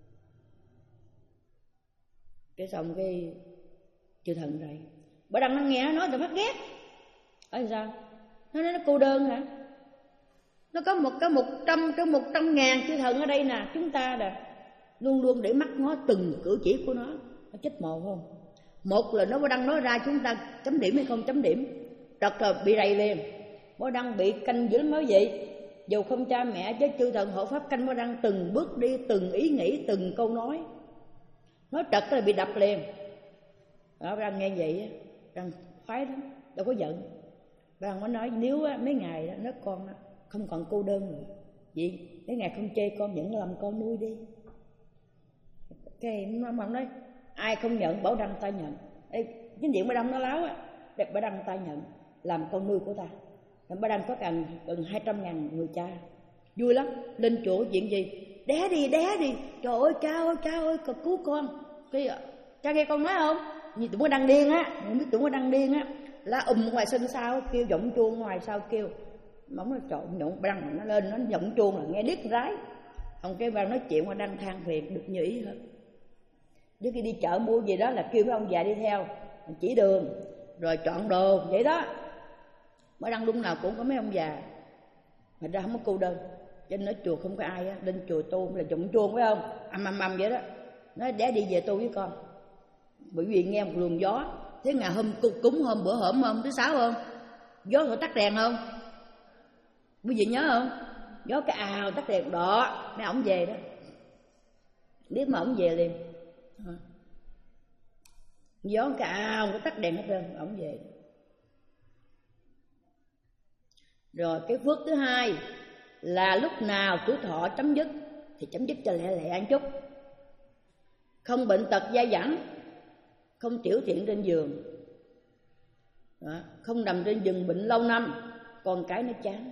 Cái xong cái chư thần này, bà Đăng nó nghe nó nói thì phát ghét. Ở sao? Nó nói nó cô đơn hả? Nó có một cái một trăm trong một trăm ngàn chư thần ở đây nè, chúng ta là luôn luôn để mắt ngó từng cử chỉ của nó. Nó chết mồ không? Một là nó bà Đăng nói ra chúng ta chấm điểm hay không chấm điểm. Đợt rồi bị rầy liền. Bà Đăng bị canh dữ lắm mới vậy. Dù không cha mẹ chứ chư thần hộ pháp canh bà Đăng từng bước đi, từng ý nghĩ, từng câu nói. Nói trật là bị đập liền. Đó, bà Đăng nghe vậy, bà Đăng khoái lắm, đâu có giận. Bà Đăng mới nói nếu mấy ngày đó, nó con không còn cô đơn nữa. Gì? Mấy ngày không chê con, nhận làm con nuôi đi. Cái ông nói ai không nhận bảo Đăng ta nhận. Ê, chính diện bà Đăng nó láo á, đẹp bà Đăng ta nhận làm con nuôi của ta. Bà Đăng có gần gần hai trăm ngàn người cha, vui lắm. Lên chùa chuyện gì đé đi đé đi, trời ơi cha ơi cha ơi cứu con. Cái cha nghe con nói không, như tụi nó đang điên á, không biết tụi nó đang điên á, lá um ngoài sân sau kêu giọng chuông ngoài sau kêu, mỏng nó trộn nhộn bà Đăng nó lên nó giọng chuông là nghe điếc rái. Không cái bà nói chuyện mà Đăng than phiền được như ý hết. Trước khi đi chợ mua gì đó là kêu mấy ông già đi theo chỉ đường rồi chọn đồ vậy đó. Bà Đăng lúc nào cũng có mấy ông già, mà ra không có cô đơn. Cho nên ở chùa không có ai á, lên chùa tu là giọng chuông phải không, ầm ầm ầm vậy đó. Nói đé đi về tu với con. Bởi vì nghe một luồng gió. Thế ngày hôm cúng hôm bữa hổm hôm thứ sáu không, gió rồi tắt đèn không, quý vị nhớ không? Gió cái ào tắt đèn đỏ, mấy ổng về đó, biết mà ổng về liền. Gió cái ào nó tắt đèn hết trơn, ổng về. Rồi cái phước thứ hai là lúc nào tuổi thọ chấm dứt thì chấm dứt cho lẹ lẹ ăn chút, không bệnh tật dai dẳng, không tiểu thiện trên giường, đó, không nằm trên giường bệnh lâu năm, con cái nó chán.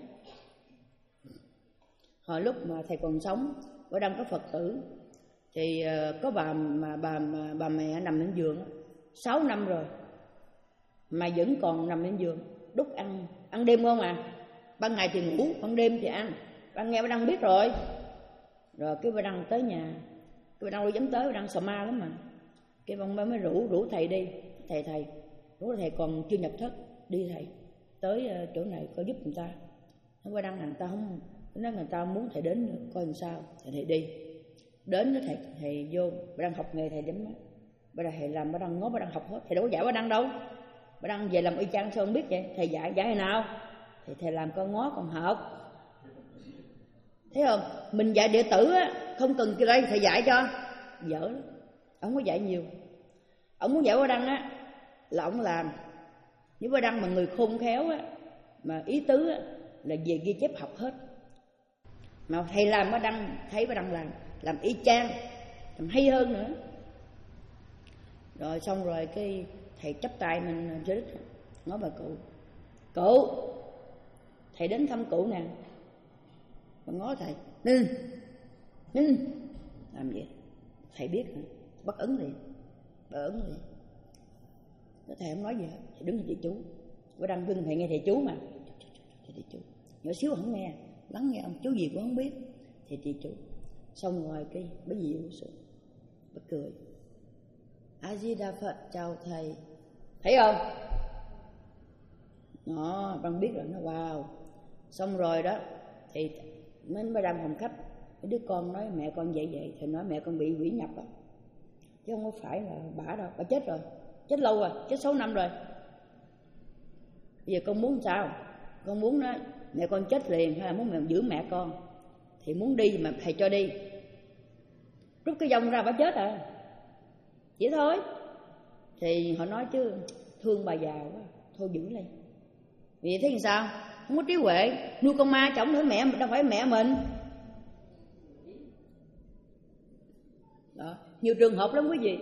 Hồi lúc mà thầy còn sống, ở Đăng có Phật tử thì có bà mà bà mà bà mẹ nằm trên giường sáu năm rồi mà vẫn còn nằm trên giường, đút ăn ăn đêm không à, ban ngày thì ngủ, ban đêm thì ăn. Ban nghe bà Đăng biết rồi. Rồi cái bà Đăng tới nhà, cái bà Đăng đâu dám tới, bà Đăng sợ ma lắm mà. Cái ông mới rủ rủ thầy đi, thầy thầy rủ thầy còn chưa nhập thất, đi thầy tới chỗ này coi giúp người ta. Nói bà Đăng là người ta không, nói người ta muốn thầy đến coi làm sao, thầy thầy đi. Đến với thầy, thầy vô, bà Đăng học nghề thầy đến đó. Bà Đăng thầy làm bà Đăng ngó bà Đăng học hết, thầy đâu có dạy bà Đăng đâu. Bà Đăng về làm y chang sao không biết vậy, thầy dạy dạy hồi nào? Thì thầy làm con ngó con học. Thấy không? Mình dạy đệ tử á, không cần cái đây thầy dạy cho. Dở lắm. Ông có dạy nhiều. Ông muốn dạy bà Đăng á là ông làm. Nếu bà Đăng mà người khôn khéo á, mà ý tứ á, là về ghi chép học hết. Mà thầy làm bà Đăng, thấy bà Đăng làm, làm y chang, làm hay hơn nữa. Rồi xong rồi cái thầy chắp tay mình cho đích, nói bà cụ, cụ, thầy đến thăm cụ nè. Bà ngó thầy, Ninh, Ninh, làm gì? Thầy biết hả? Bắt ấn liền, bà ấn liền. Thầy không nói gì hết, thầy đứng như thầy chú. Bà Đăng vinh thầy nghe thầy chú mà, thầy chú, nhỏ xíu không nghe, lắng nghe ông chú gì cũng không biết, thầy thầy chú. Xong rồi cái bà dịu xuống, bà cười. A Di Đà Phật chào thầy. Thấy không? Nó Đăng biết rồi, nó wow. Xong rồi đó thì mới mới đang phòng khách, cái đứa con nói mẹ con vậy vậy, thì nói mẹ con bị quỷ nhập á, chứ không có phải là bả đâu, bà chết rồi, chết lâu rồi, chết sáu năm rồi. Bây giờ con muốn sao? Con muốn nói mẹ con chết liền hay là muốn mẹ giữ mẹ con? Thì muốn đi mà thầy cho đi, rút cái vong ra bà chết à, chỉ thôi. Thì họ nói chứ thương bà già quá, thôi giữ lên. Vì thế làm sao? Không có trí huệ, nuôi con ma chồng nữa, mẹ đâu phải mẹ mình. Đó, nhiều trường hợp lắm quý vị.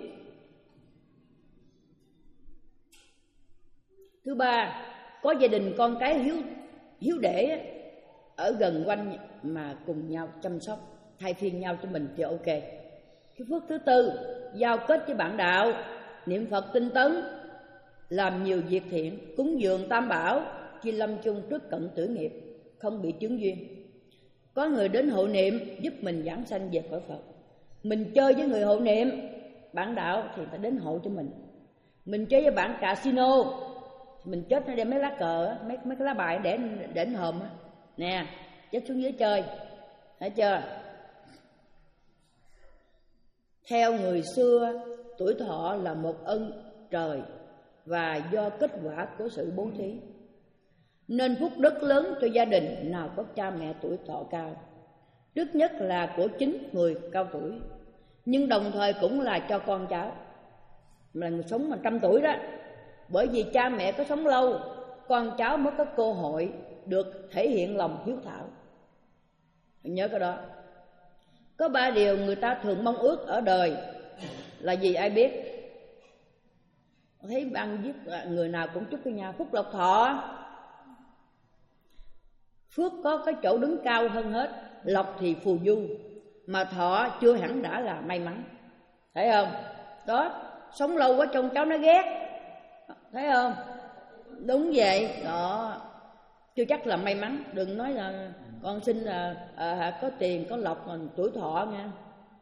Thứ ba, có gia đình con cái hiếu hiếu để ở gần quanh mà cùng nhau chăm sóc, thay phiên nhau cho mình thì ok. Cái phước thứ tư, giao kết với bạn đạo, niệm Phật tinh tấn, làm nhiều việc thiện, cúng dường tam bảo khi lâm chung trước cận tử nghiệp, không bị chướng duyên. Có người đến hộ niệm giúp mình giảng sanh về cõi Phật. Mình chơi với người hộ niệm, bạn đạo thì phải đến hộ cho mình. Mình chơi với bạn casino, mình chết nó đem mấy lá cờ, mấy mấy cái lá bài để để hòm á, nè, chết xuống dưới chơi, thấy chưa? Theo người xưa, tuổi thọ là một ân trời và do kết quả của sự bố thí, nên phúc đức lớn cho gia đình nào có cha mẹ tuổi thọ cao. Trước nhất là của chính người cao tuổi, nhưng đồng thời cũng là cho con cháu, là người sống mà trăm tuổi đó. Bởi vì cha mẹ có sống lâu, con cháu mới có cơ hội được thể hiện lòng hiếu thảo. Nhớ cái đó. Có ba điều người ta thường mong ước ở đời là gì ai biết? Thấy băng viết người nào cũng chúc với nhau phúc lộc thọ. Phước có cái chỗ đứng cao hơn hết, lộc thì phù du, mà thọ chưa hẳn đã là may mắn. Thấy không? Đó, sống lâu quá trông cháu nó ghét, thấy không? Đúng vậy, đó, chưa chắc là may mắn. Đừng nói là con xin là à, có tiền, có lộc, mà tuổi thọ nha.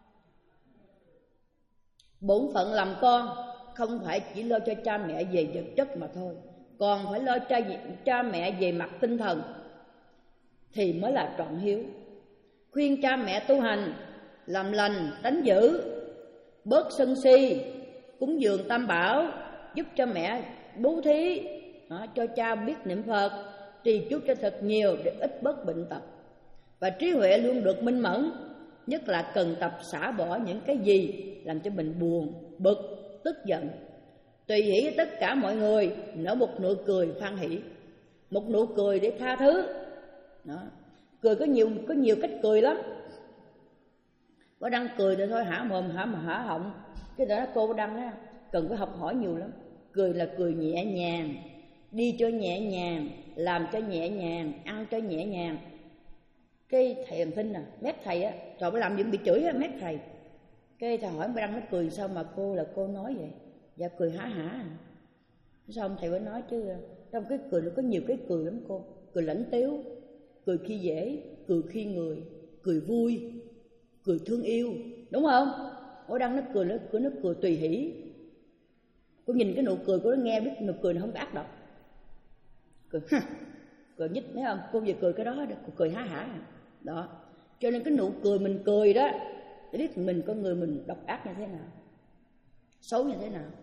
Bổn phận làm con không phải chỉ lo cho cha mẹ về vật chất mà thôi, còn phải lo cho cha mẹ về mặt tinh thần thì mới là trọn hiếu. Khuyên cha mẹ tu hành, làm lành, tránh dữ, bớt sân si, cúng dường tam bảo, giúp cho mẹ bố thí, đó, cho cha biết niệm Phật, trì chú cho thật nhiều để ít bớt bệnh tật. Và trí huệ luôn được minh mẫn, nhất là cần tập xả bỏ những cái gì làm cho mình buồn, bực, tức giận. Tùy hỷ với tất cả mọi người, nở một nụ cười hoan hỷ, một nụ cười để tha thứ. Đó. Cười có nhiều có nhiều cách cười lắm. Có Đăng cười thì thôi hả mồm hả mà hả họng. Cái đó cô Đăng á cần phải học hỏi nhiều lắm. Cười là cười nhẹ nhàng, đi cho nhẹ nhàng, làm cho nhẹ nhàng, ăn cho nhẹ nhàng. Cái thầy làm thinh nè, mét thầy á, trời mới làm gì bị chửi á, mét thầy. Cái thầy hỏi Đăng nó cười sao mà cô là cô nói vậy? Dạ cười hả hả. Sao ông thầy mới nói chứ trong cái cười nó có nhiều cái cười lắm cô. Cười lãnh tiếu, cười khi dễ, cười khi người, cười vui, cười thương yêu, đúng không? Ủa Đăng nó cười, nó cười, nó cười tùy hỷ. Cô nhìn cái nụ cười của nó nghe biết nụ cười nó không có ác độc. Cười ha, cười nhích thấy không? Cô vừa cười cái đó, cô cười há hả. Đó, cho nên cái nụ cười mình cười đó để biết mình con người mình độc ác như thế nào, xấu như thế nào.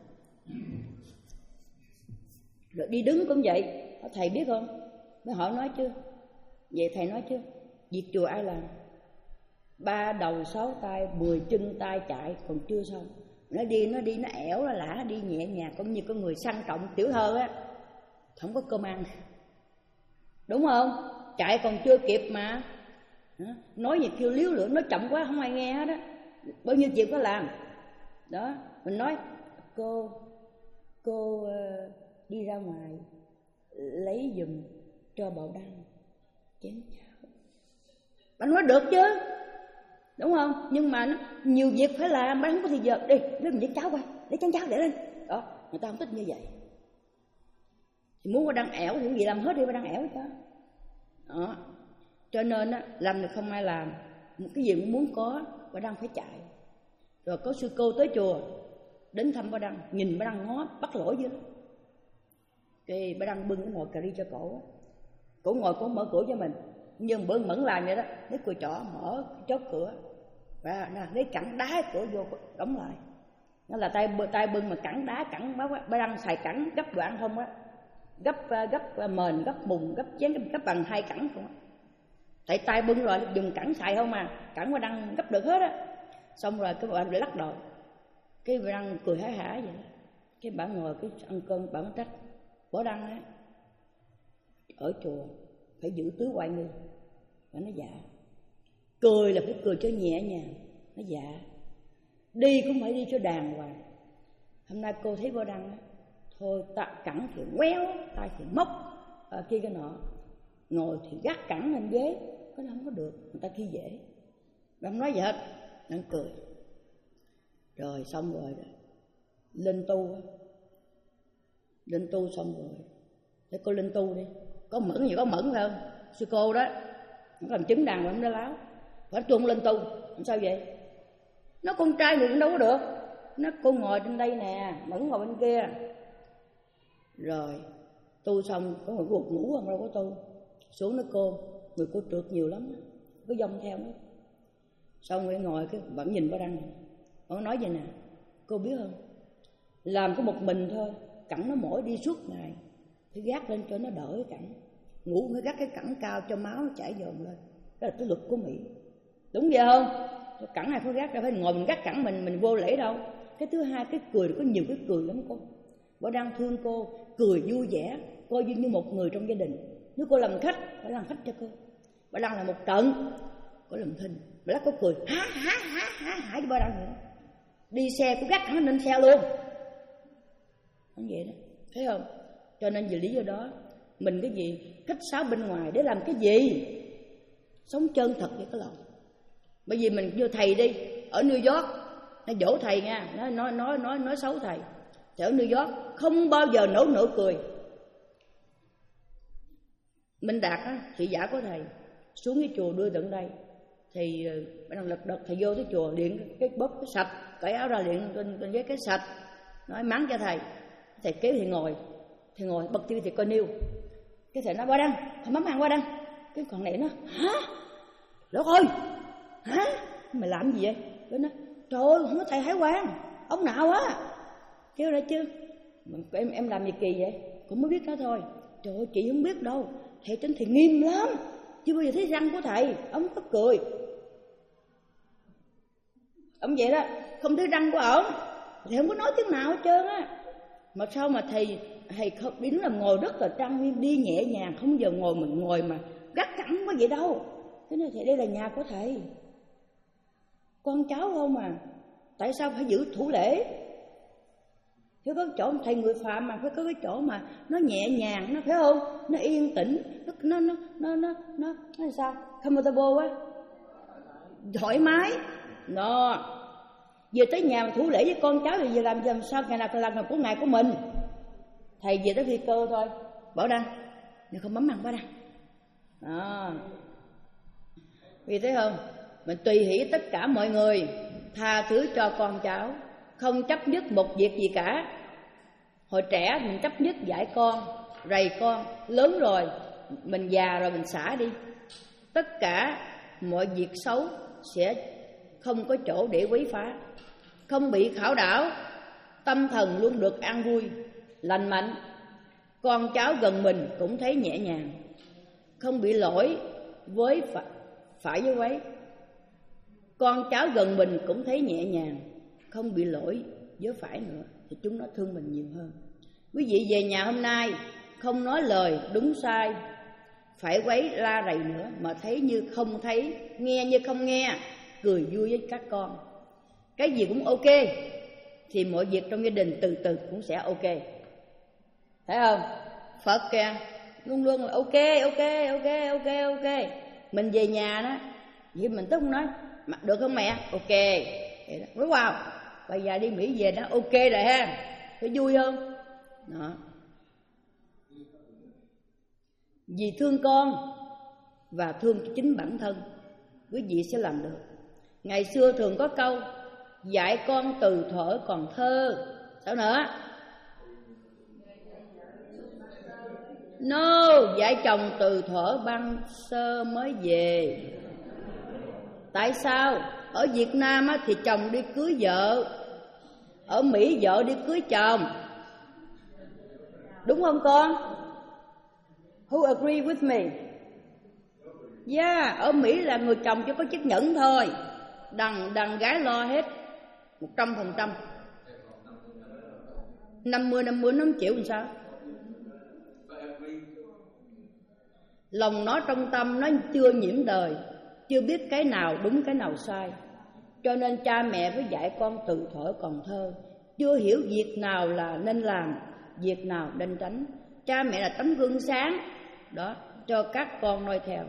Rồi đi đứng cũng vậy, thầy biết không? Mới hỏi nói chứ. Vậy thầy nói chứ, việc chùa ai làm? Ba đầu sáu tay, mười chân tay chạy còn chưa xong. Nó đi, nó đi, nó ẻo, nó lả, đi nhẹ nhàng, cũng như con người sang trọng tiểu thơ á, không có cơm ăn. Đúng không? Chạy còn chưa kịp mà. Nói gì kêu liếu lưỡng, nói chậm quá không ai nghe hết á. Bao nhiêu chuyện có làm. Đó, mình nói, cô, cô uh, đi ra ngoài lấy giùm cho Bảo Đăng chén cháo. Bạn nói được chứ, đúng không? Nhưng mà nó nhiều việc phải làm, bạn không có thì giờ đi lấy một chén cháo qua, lấy chén cháo để lên. Đó, người ta không thích như vậy. Thì muốn Bảo Đăng ẻo thì gì làm hết đi, Bảo Đăng ẻo cho. Đó, cho nên á, làm được không ai làm. Một cái gì cũng muốn có, Bảo Đăng phải chạy. Rồi có sư cô tới chùa đến thăm Bảo Đăng, nhìn Bảo Đăng ngó bắt lỗi dữ lắm. Cái Bảo Đăng bưng cái nồi cà ri cho cổ, cổ ngồi cổ mở cửa cho mình, nhưng bưng mẫn làm vậy đó, lấy cùi chỏ mở chốt cửa và lấy cẳng đá cửa vô đóng lại. Nó là tay tay bưng mà cẳng đá cẳng Bảo Đăng xài cẳng gấp đoạn không á, gấp gấp mền gấp mùng gấp chén gấp bằng hai cẳng không á. Tại tay bưng rồi dùng cẳng xài không mà cẳng Bảo Đăng gấp được hết á. Xong rồi cái bạn lắc đầu, cái Bảo Đăng cười hả hả vậy. Cái bà ngồi cái ăn cơm bà trách Bảo Đăng á, ở chùa phải giữ tứ oai nghi. Bà nói dạ. Cười là phải cười cho nhẹ nhàng. Nó dạ. Đi cũng phải đi cho đàng hoàng. Hôm nay cô thấy Bảo Đăng á, thôi tạ cẳng thì quéo, tay thì móc, à, kia cái nọ. ngồi thì gác cẳng lên ghế, cái đó không có được, người ta khi dễ. Bà không nói gì hết, đang cười. Rồi xong rồi lên tu, lên tu xong rồi, thế cô lên tu đi, có mẫn gì có mẫn phải không? Sư cô đó, nó làm chứng đàng mà không đã láo, phải tu lên tu, sao vậy? Nó con trai người cũng đâu có được, nó cô ngồi trên đây nè, mẫn ngồi bên kia. Rồi tu xong có người gục ngủ không đâu có tu, xuống nói cô, người cô trượt nhiều lắm, cứ dông theo nó. Xong rồi ngồi cái vẫn nhìn bà Đăng, nó nói vậy nè, cô biết không, làm có một mình thôi, cẳng nó mỏi đi suốt ngày, phải gác lên cho nó đỡ cái cẳng, ngủ phải gác cái cẳng cao cho máu nó chảy dồn lên, đó là cái luật của Mỹ, đúng vậy không? Cái cẳng này phải gác, đâu phải ngồi mình gác cẳng mình mình vô lễ đâu. Cái thứ hai, cái cười có nhiều cái cười lắm cô. Bà đang thương cô, cười vui vẻ, coi như như một người trong gia đình. Nếu cô làm khách, phải làm khách cho cô. Bà đang là một trận, cô làm thinh, bà lát có cười, há há há há há cho bà đang nữa. Đi xe cô gác cẳng lên xe luôn, không vậy đó, thấy không? Cho nên vì lý do đó, mình cái gì khách sáo bên ngoài để làm cái gì? Sống chân thật với cái lòng. Bởi vì mình như thầy đi, ở New York, nó dỗ thầy nha, nó nói nói nói nói xấu thầy. Thì ở New York không bao giờ nổ nửa cười. Minh Đạt á, thị giả của thầy, xuống cái chùa đưa tận đây. Thì bắt đầu lật đật thầy vô cái chùa điện cái bóp cái sạch, cởi áo ra điện trên với cái sạch, nói mắng cho thầy. Thầy kéo thì ngồi, thì ngồi bật tivi thì coi niêu. Cái thầy nói qua Đăng, không mắm ăn qua Đăng. Cái con này nó hả? Lỗ ơi, hả? Mày làm gì vậy? Cái nó trời ơi, không có thầy Hải Quang, ông nào á? Kêu ra chứ, em em làm gì kỳ vậy? Cũng mới biết đó thôi. Trời ơi, chị không biết đâu, thầy trên thầy nghiêm lắm, chưa bao giờ thấy răng của thầy, ông có cười. Ông vậy đó, không thấy răng của ổng, thầy không có nói tiếng nào hết trơn á. Mà sao mà thầy thầy không đứng làm ngồi rất là trang nghiêm, đi nhẹ nhàng, không giờ ngồi mình ngồi mà gắt cẳng quá vậy đâu. Thế nên thầy đây là nhà của thầy, con cháu không mà, tại sao phải giữ thủ lễ? Phải có chỗ thầy người phạm mà phải có cái chỗ mà nó nhẹ nhàng, nó phải không? Nó yên tĩnh, nó nó nó nó nó nó, nó sao? Comfortable á, thoải mái. Nó về tới nhà mà thủ lễ với con cháu thì giờ làm làm sao ngày nào phải làm ngày của ngày của mình. Thầy về tới phi cơ thôi, Bảo Đăng, nhưng không bấm ăn Bảo Đăng. Đó. Vì thế không? Mình tùy hỷ tất cả mọi người, tha thứ cho con cháu, không chấp nhất một việc gì cả. Hồi trẻ mình chấp nhất dạy con, rầy con, lớn rồi mình già rồi mình xả đi. Tất cả mọi việc xấu sẽ không có chỗ để quấy phá, không bị khảo đảo, tâm thần luôn được an vui, lành mạnh. Con cháu gần mình cũng thấy nhẹ nhàng, không bị lỗi với phải, phải với quấy. Con cháu gần mình cũng thấy nhẹ nhàng, không bị lỗi với phải nữa, thì chúng nó thương mình nhiều hơn. Quý vị về nhà hôm nay không nói lời đúng sai, phải quấy la rầy nữa, mà thấy như không thấy, nghe như không nghe, cười vui với các con. Cái gì cũng ok, thì mọi việc trong gia đình từ từ cũng sẽ ok. Thấy không? Phật kìa, luôn luôn là ok, ok, ok, ok, ok. Mình về nhà đó, vậy mình tức không nói, được không mẹ? Ok. Đúng không? Bây giờ đi Mỹ về đó ok rồi ha, thấy vui không? Đó. Vì thương con và thương chính bản thân, quý vị sẽ làm được. Ngày xưa thường có câu dạy con từ thuở còn thơ. Sao nữa? No, dạy chồng từ thuở băng sơ mới về. Tại sao? Ở Việt Nam á, thì chồng đi cưới vợ, ở Mỹ vợ đi cưới chồng. Đúng không con? Who agree with me? Yeah, ở Mỹ là người chồng chỉ có chiếc nhẫn thôi, đàn đàn gái lo hết một trăm phần trăm. Năm mươi năm mươi nó không chịu làm sao? Lòng nó trong tâm, nó chưa nhiễm đời, chưa biết cái nào đúng cái nào sai. Cho nên cha mẹ phải dạy con từ thuở còn thơ, chưa hiểu việc nào là nên làm, việc nào nên tránh. Cha mẹ là tấm gương sáng đó, cho các con noi theo.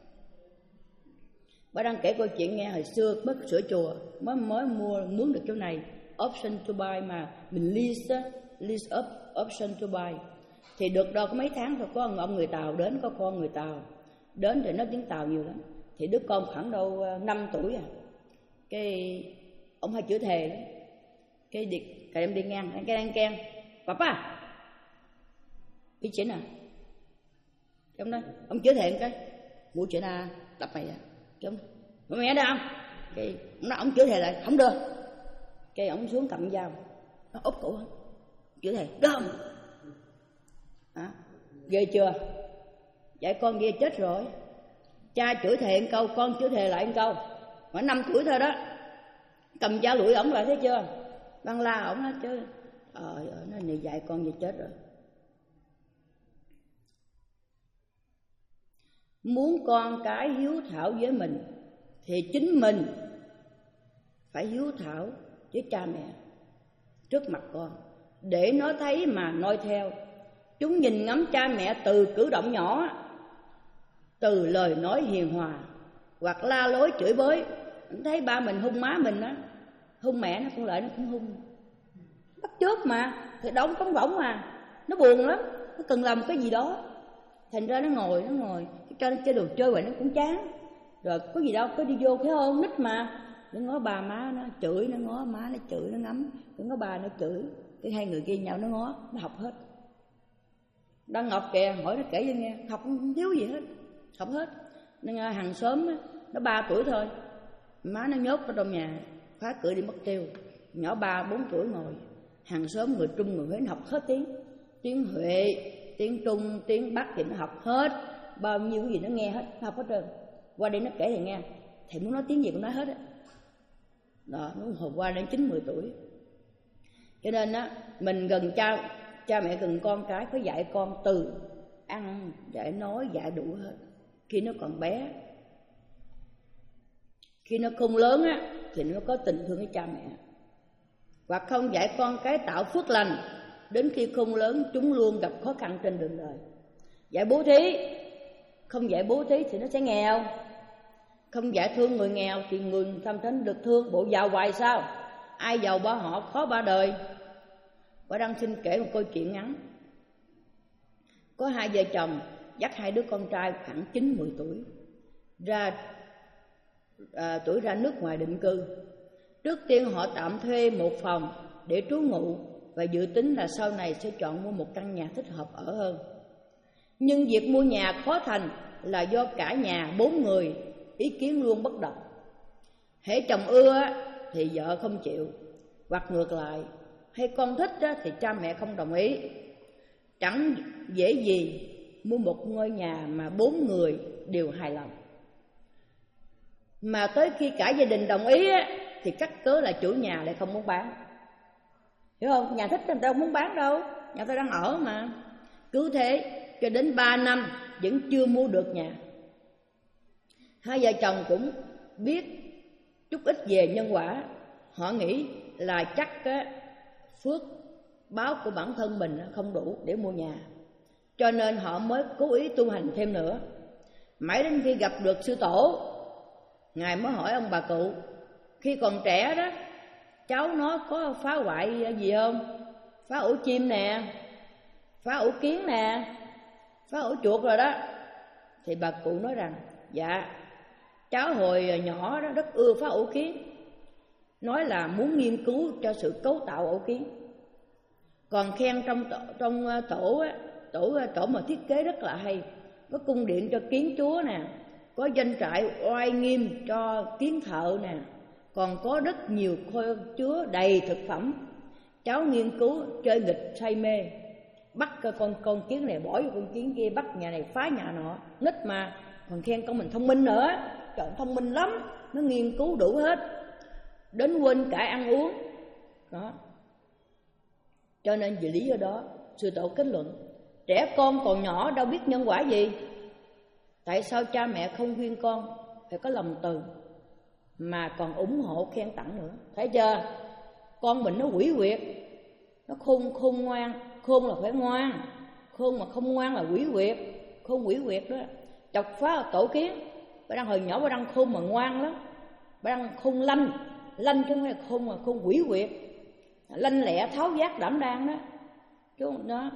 Bà đang kể câu chuyện nghe hồi xưa mới sửa chùa, mới mới mua mướn được chỗ này, option to buy mà mình lease lease up option to buy. Thì được đâu có mấy tháng thôi, có ông, ông người Tàu đến, có con người Tàu đến thì nói tiếng Tàu nhiều lắm. Thì đứa con khoảng đâu năm tuổi à, cái ông hay chửi thề đó, cái đi cái em đi ngang cái đang keng papa cái chuyện à, ông nói ông chửi thề cái mua chuyện à đập mày à, cái ông mẹ đâu không, cái ông nói ông chửi thề lại không được, cái ông xuống cầm dao nó úp cổ chửi thề được không à, ghê chưa, dạy con ghê chết rồi. Cha chửi thề một câu, con chửi thề lại một câu, mà năm tuổi thôi đó, cầm dao lụi ổng lại, thấy chưa, băng la ổng hết chứ. Trời ơi, nó này dạy con gì chết rồi. Muốn con cái hiếu thảo với mình thì chính mình phải hiếu thảo với cha mẹ trước mặt con, để nó thấy mà noi theo. Chúng nhìn ngắm cha mẹ từ cử động nhỏ, từ lời nói hiền hòa hoặc la lối chửi bới. Thấy ba mình hung má mình á, hung mẹ nó cũng lại nó cũng hung, bắt chước mà, thì đóng cống võng mà, nó buồn lắm, nó cần làm cái gì đó, thành ra nó ngồi nó ngồi cho nó chơi đồ chơi vậy nó cũng chán, rồi có gì đâu, có đi vô cái hôn nít mà, nó ngó bà má nó chửi, nó ngó má nó chửi, nó ngắm, nó ngó bà nó chửi, cái hai người kia nhau nó ngó, nó học hết. Đăng Ngọc kìa, hỏi nó kể cho nghe, học không thiếu gì hết, học hết. Nên hàng xóm á, nó ba tuổi thôi, má nó nhốt ở trong nhà, phá cửa đi mất tiêu, nhỏ ba bốn tuổi ngồi, hàng xóm người Trung người Huế nó học hết tiếng, tiếng Huệ, tiếng Trung, tiếng Bắc thì nó học hết, bao nhiêu cái gì nó nghe hết, nó học hết trơn. Qua đây nó kể thì nghe, thầy muốn nói tiếng gì cũng nói hết á. Đó, nó hồi qua đến chín mười tuổi. Cho nên á, mình gần cha cha mẹ gần con cái phải dạy con từ ăn, dạy nói, dạy đủ hết. Khi nó còn bé, khi nó không lớn á thì nó có tình thương với cha mẹ. Hoặc không dạy con cái tạo phước lành, đến khi không lớn chúng luôn gặp khó khăn trên đường đời. Dạy bố thí, không dạy bố thí thì nó sẽ nghèo. Không dạy thương người nghèo thì người tham thánh được thương. Bộ giàu hoài sao, ai giàu ba họ khó ba đời. Bà đang xin kể một câu chuyện ngắn. Có hai vợ chồng dắt hai đứa con trai khoảng chín mười tuổi ra à, tuổi ra nước ngoài định cư. Trước tiên họ tạm thuê một phòng để trú ngụ và dự tính là sau này sẽ chọn mua một căn nhà thích hợp ở hơn. Nhưng việc mua nhà khó thành là do cả nhà bốn người ý kiến luôn bất đồng. Hễ chồng ưa thì vợ không chịu, hoặc ngược lại, hay con thích thì cha mẹ không đồng ý. Chẳng dễ gì mua một ngôi nhà mà bốn người đều hài lòng. Mà tới khi cả gia đình đồng ý thì cắt cớ là chủ nhà lại không muốn bán. Hiểu không? Nhà thích thì người ta không muốn bán đâu, nhà ta đang ở mà. Cứ thế cho đến ba năm vẫn chưa mua được nhà. Hai vợ chồng cũng biết chút ít về nhân quả. Họ nghĩ là chắc cái phước báo của bản thân mình không đủ để mua nhà, cho nên họ mới cố ý tu hành thêm nữa. Mãi đến khi gặp được sư tổ, Ngài mới hỏi ông bà cụ, khi còn trẻ đó, cháu nó có phá hoại gì không? Phá ổ chim nè, phá ổ kiến nè, phá ổ chuột rồi đó. Thì bà cụ nói rằng, dạ, cháu hồi nhỏ đó rất ưa phá ổ kiến, nói là muốn nghiên cứu cho sự cấu tạo ổ kiến. Còn khen trong tổ, trong tổ á, tổ tổ mà thiết kế rất là hay, có cung điện cho kiến chúa nè, có doanh trại oai nghiêm cho kiến thợ nè, còn có rất nhiều kho chứa đầy thực phẩm. Cháu nghiên cứu chơi nghịch say mê, bắt con con kiến này bỏ vô con kiến kia, bắt nhà này phá nhà nọ, nít mà. Còn khen con mình thông minh nữa, trời thông minh lắm, nó nghiên cứu đủ hết, đến quên cả ăn uống đó. Cho nên vì lý do đó, sư tổ kết luận, trẻ con còn nhỏ đâu biết nhân quả gì. Tại sao cha mẹ không khuyên con phải có lòng từ, mà còn ủng hộ khen tặng nữa? Thấy chưa? Con mình nó quỷ quyệt, nó khôn khôn ngoan, khôn là phải ngoan, khôn mà không ngoan là quỷ quyệt. khôn quỷ quyệt đó, chọc phá tổ kiến. Bà đang hồi nhỏ bà đang khôn mà ngoan lắm, bà đang khôn lanh, lanh chứ không phải khôn mà khôn quỷ quyệt, lanh lẹ tháo vát đảm đang đó chứ đó.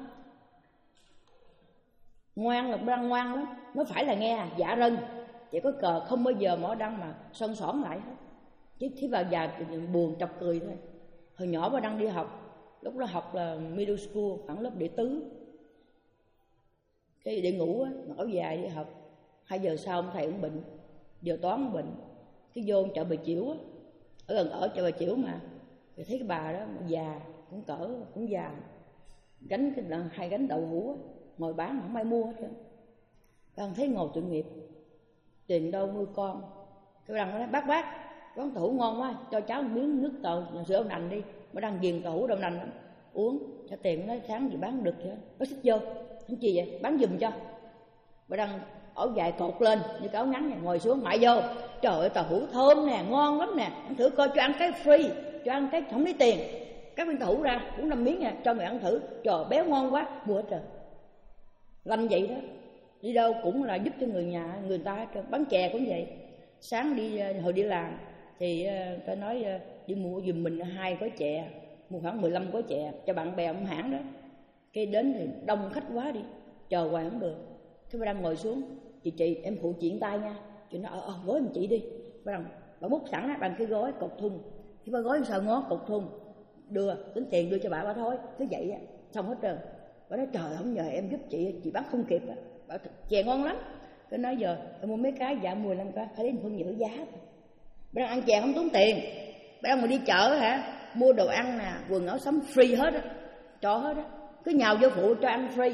Ngoan là bà đang ngoan lắm, nó phải là nghe dạ rân, chỉ có cờ không bao giờ mở đăng mà sân sỏn lại hết, chứ khi vào già buồn chọc cười thôi. Hồi nhỏ bà đang đi học, lúc đó học là middle school, khoảng lớp đệ tứ, cái để ngủ á, mà áo dài đi học. Hai giờ sau ông thầy cũng bệnh, giờ toán cũng bệnh, cái vô chợ Bà Chiểu á, ở gần ở chợ Bà Chiểu mà, thì thấy cái bà đó già, cũng cỡ cũng già, gánh cái hai gánh đậu hũ á, ngồi bán mà không ai mua hết trơn. Con thấy ngồi tội nghiệp, tiền đâu nuôi con. Cái bà nói bác bác, quán tàu hũ ngon quá, cho cháu một miếng nước tàu sữa đậu nành đi. Bà đang ghiền tàu hũ đậu nành lắm, uống cho tiền. Nói sáng gì bán được chứ, nó xích vô, không chi vậy, bán giùm cho. Bà đang áo dài cột lên như cái áo ngắn này, ngồi xuống mại vô. Trời ơi, tàu hũ thơm nè, ngon lắm nè, ăn thử coi, cho ăn cái free, cho ăn cái không lấy tiền. Các viên tàu hũ ra uống năm miếng nha, cho người ăn thử. Trời, béo ngon quá, mua hết trời. Lanh vậy đó, đi đâu cũng là giúp cho người nhà người ta. Bán chè cũng vậy, sáng đi hồi đi làm thì ta nói đi mua giùm mình hai gói chè, mua khoảng mười lăm gói chè cho bạn bè ông hãng đó. Cái đến thì đông khách quá đi, chờ hoài không được. Cái bà đang ngồi xuống, chị chị em phụ chuyện tay nha. Chị nói ờ, ờ gói mình chị đi. Bà đang bà múc sẵn á, bằng cái gói cột thun. Khi bà gói sao ngó cột thun, đưa tính tiền đưa cho bà bà thôi, cứ vậy á, xong hết trơn. Bà nói trời, không nhờ em giúp chị, chị bán không kịp á. Bà chè ngon lắm. Cái nói giờ em mua mấy cái dạ mười lăm cái, phải đến phân nhựa giá. Bà đang ăn chè không tốn tiền. Bà đang mà đi chợ hả, mua đồ ăn nè, quần áo sắm free hết á, cho hết á, cứ nhào vô phụ cho ăn free.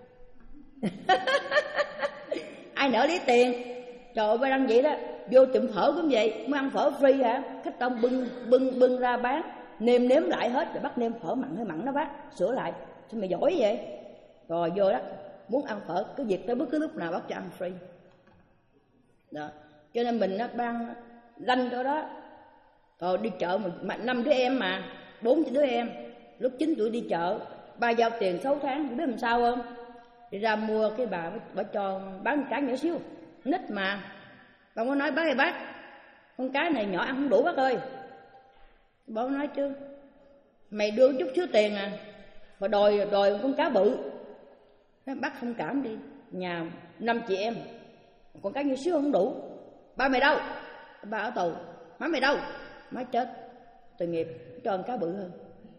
Ai nỡ lấy tiền. Trời ơi, bà đang vậy đó, vô tiệm phở cũng vậy, muốn ăn phở free hả, khách đông bưng bưng bưng ra bán, nêm nếm lại hết rồi bắt nêm phở mặn hay mặn đó bác, sửa lại. Sao mày giỏi vậy? Rồi vô đó, muốn ăn phở cứ việc tới bất cứ lúc nào bắt cho ăn free. Đó, cho nên mình nó ban lanh chỗ đó. Rồi đi chợ mà năm đứa em mà, bốn đứa em, lúc chín tuổi đi chợ, ba giao tiền sáu tháng, biết làm sao không? Đi ra mua cái bà, bà cho bán cái nhỏ xíu, nít mà. Bà có nói bác ơi bác, con cái này nhỏ ăn không đủ bác ơi. Bà nói chứ, mày đưa chút xíu tiền à, mà đòi đòi con cá bự. Bác thông cảm đi, nhà năm chị em, con cá nhỏ xíu không đủ. Ba mày đâu? Ba ở tù. Má mày đâu? Má chết, tội nghiệp, cho con cá bự hơn.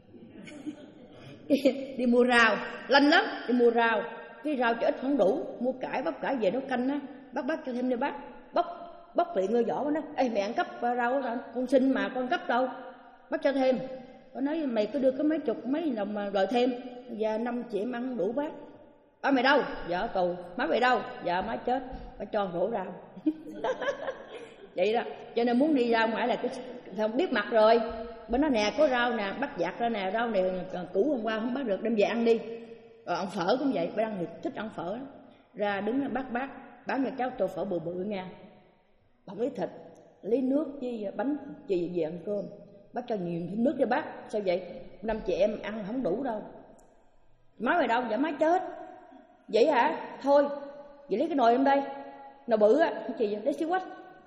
Đi mua rau, lanh lắm, đi mua rau. Cái rau cho ít không đủ, mua cải bắp cải về nấu canh á. Bác bác cho thêm đi bác. Bóc bóc liền ngơ vỏ nó. Ê mẹ ăn cắp rau đó, con xin mà con cắp đâu. Bác cho thêm. Nó nói mày cứ đưa có mấy chục mấy đồng mà đòi thêm. Và năm chị em ăn không đủ bác. Ba mày đâu? Dạ ở tù. Má mày đâu? Dạ má chết. Bác cho rổ rau. Vậy đó, cho nên muốn đi ra ngoài là cái không biết mặt rồi. Bên nó nè có rau nè, bắt giặt ra nè, rau này cũ hôm qua không bắt được đem về ăn đi. Rồi ăn phở cũng vậy, bà đang thích ăn phở đó. Ra đứng bắt bác bán cho cháu tô phở bự bự nha, không lấy thịt, lấy nước với bánh chì về ăn cơm. Bác cho nhiều thêm nước cho bác. Sao vậy? Năm chị em ăn không đủ đâu. Má mày đâu? Dạ má chết. Vậy hả? Thôi vậy lấy cái nồi em đây, nồi bự á, cái gì vậy? Lấy xíu quách.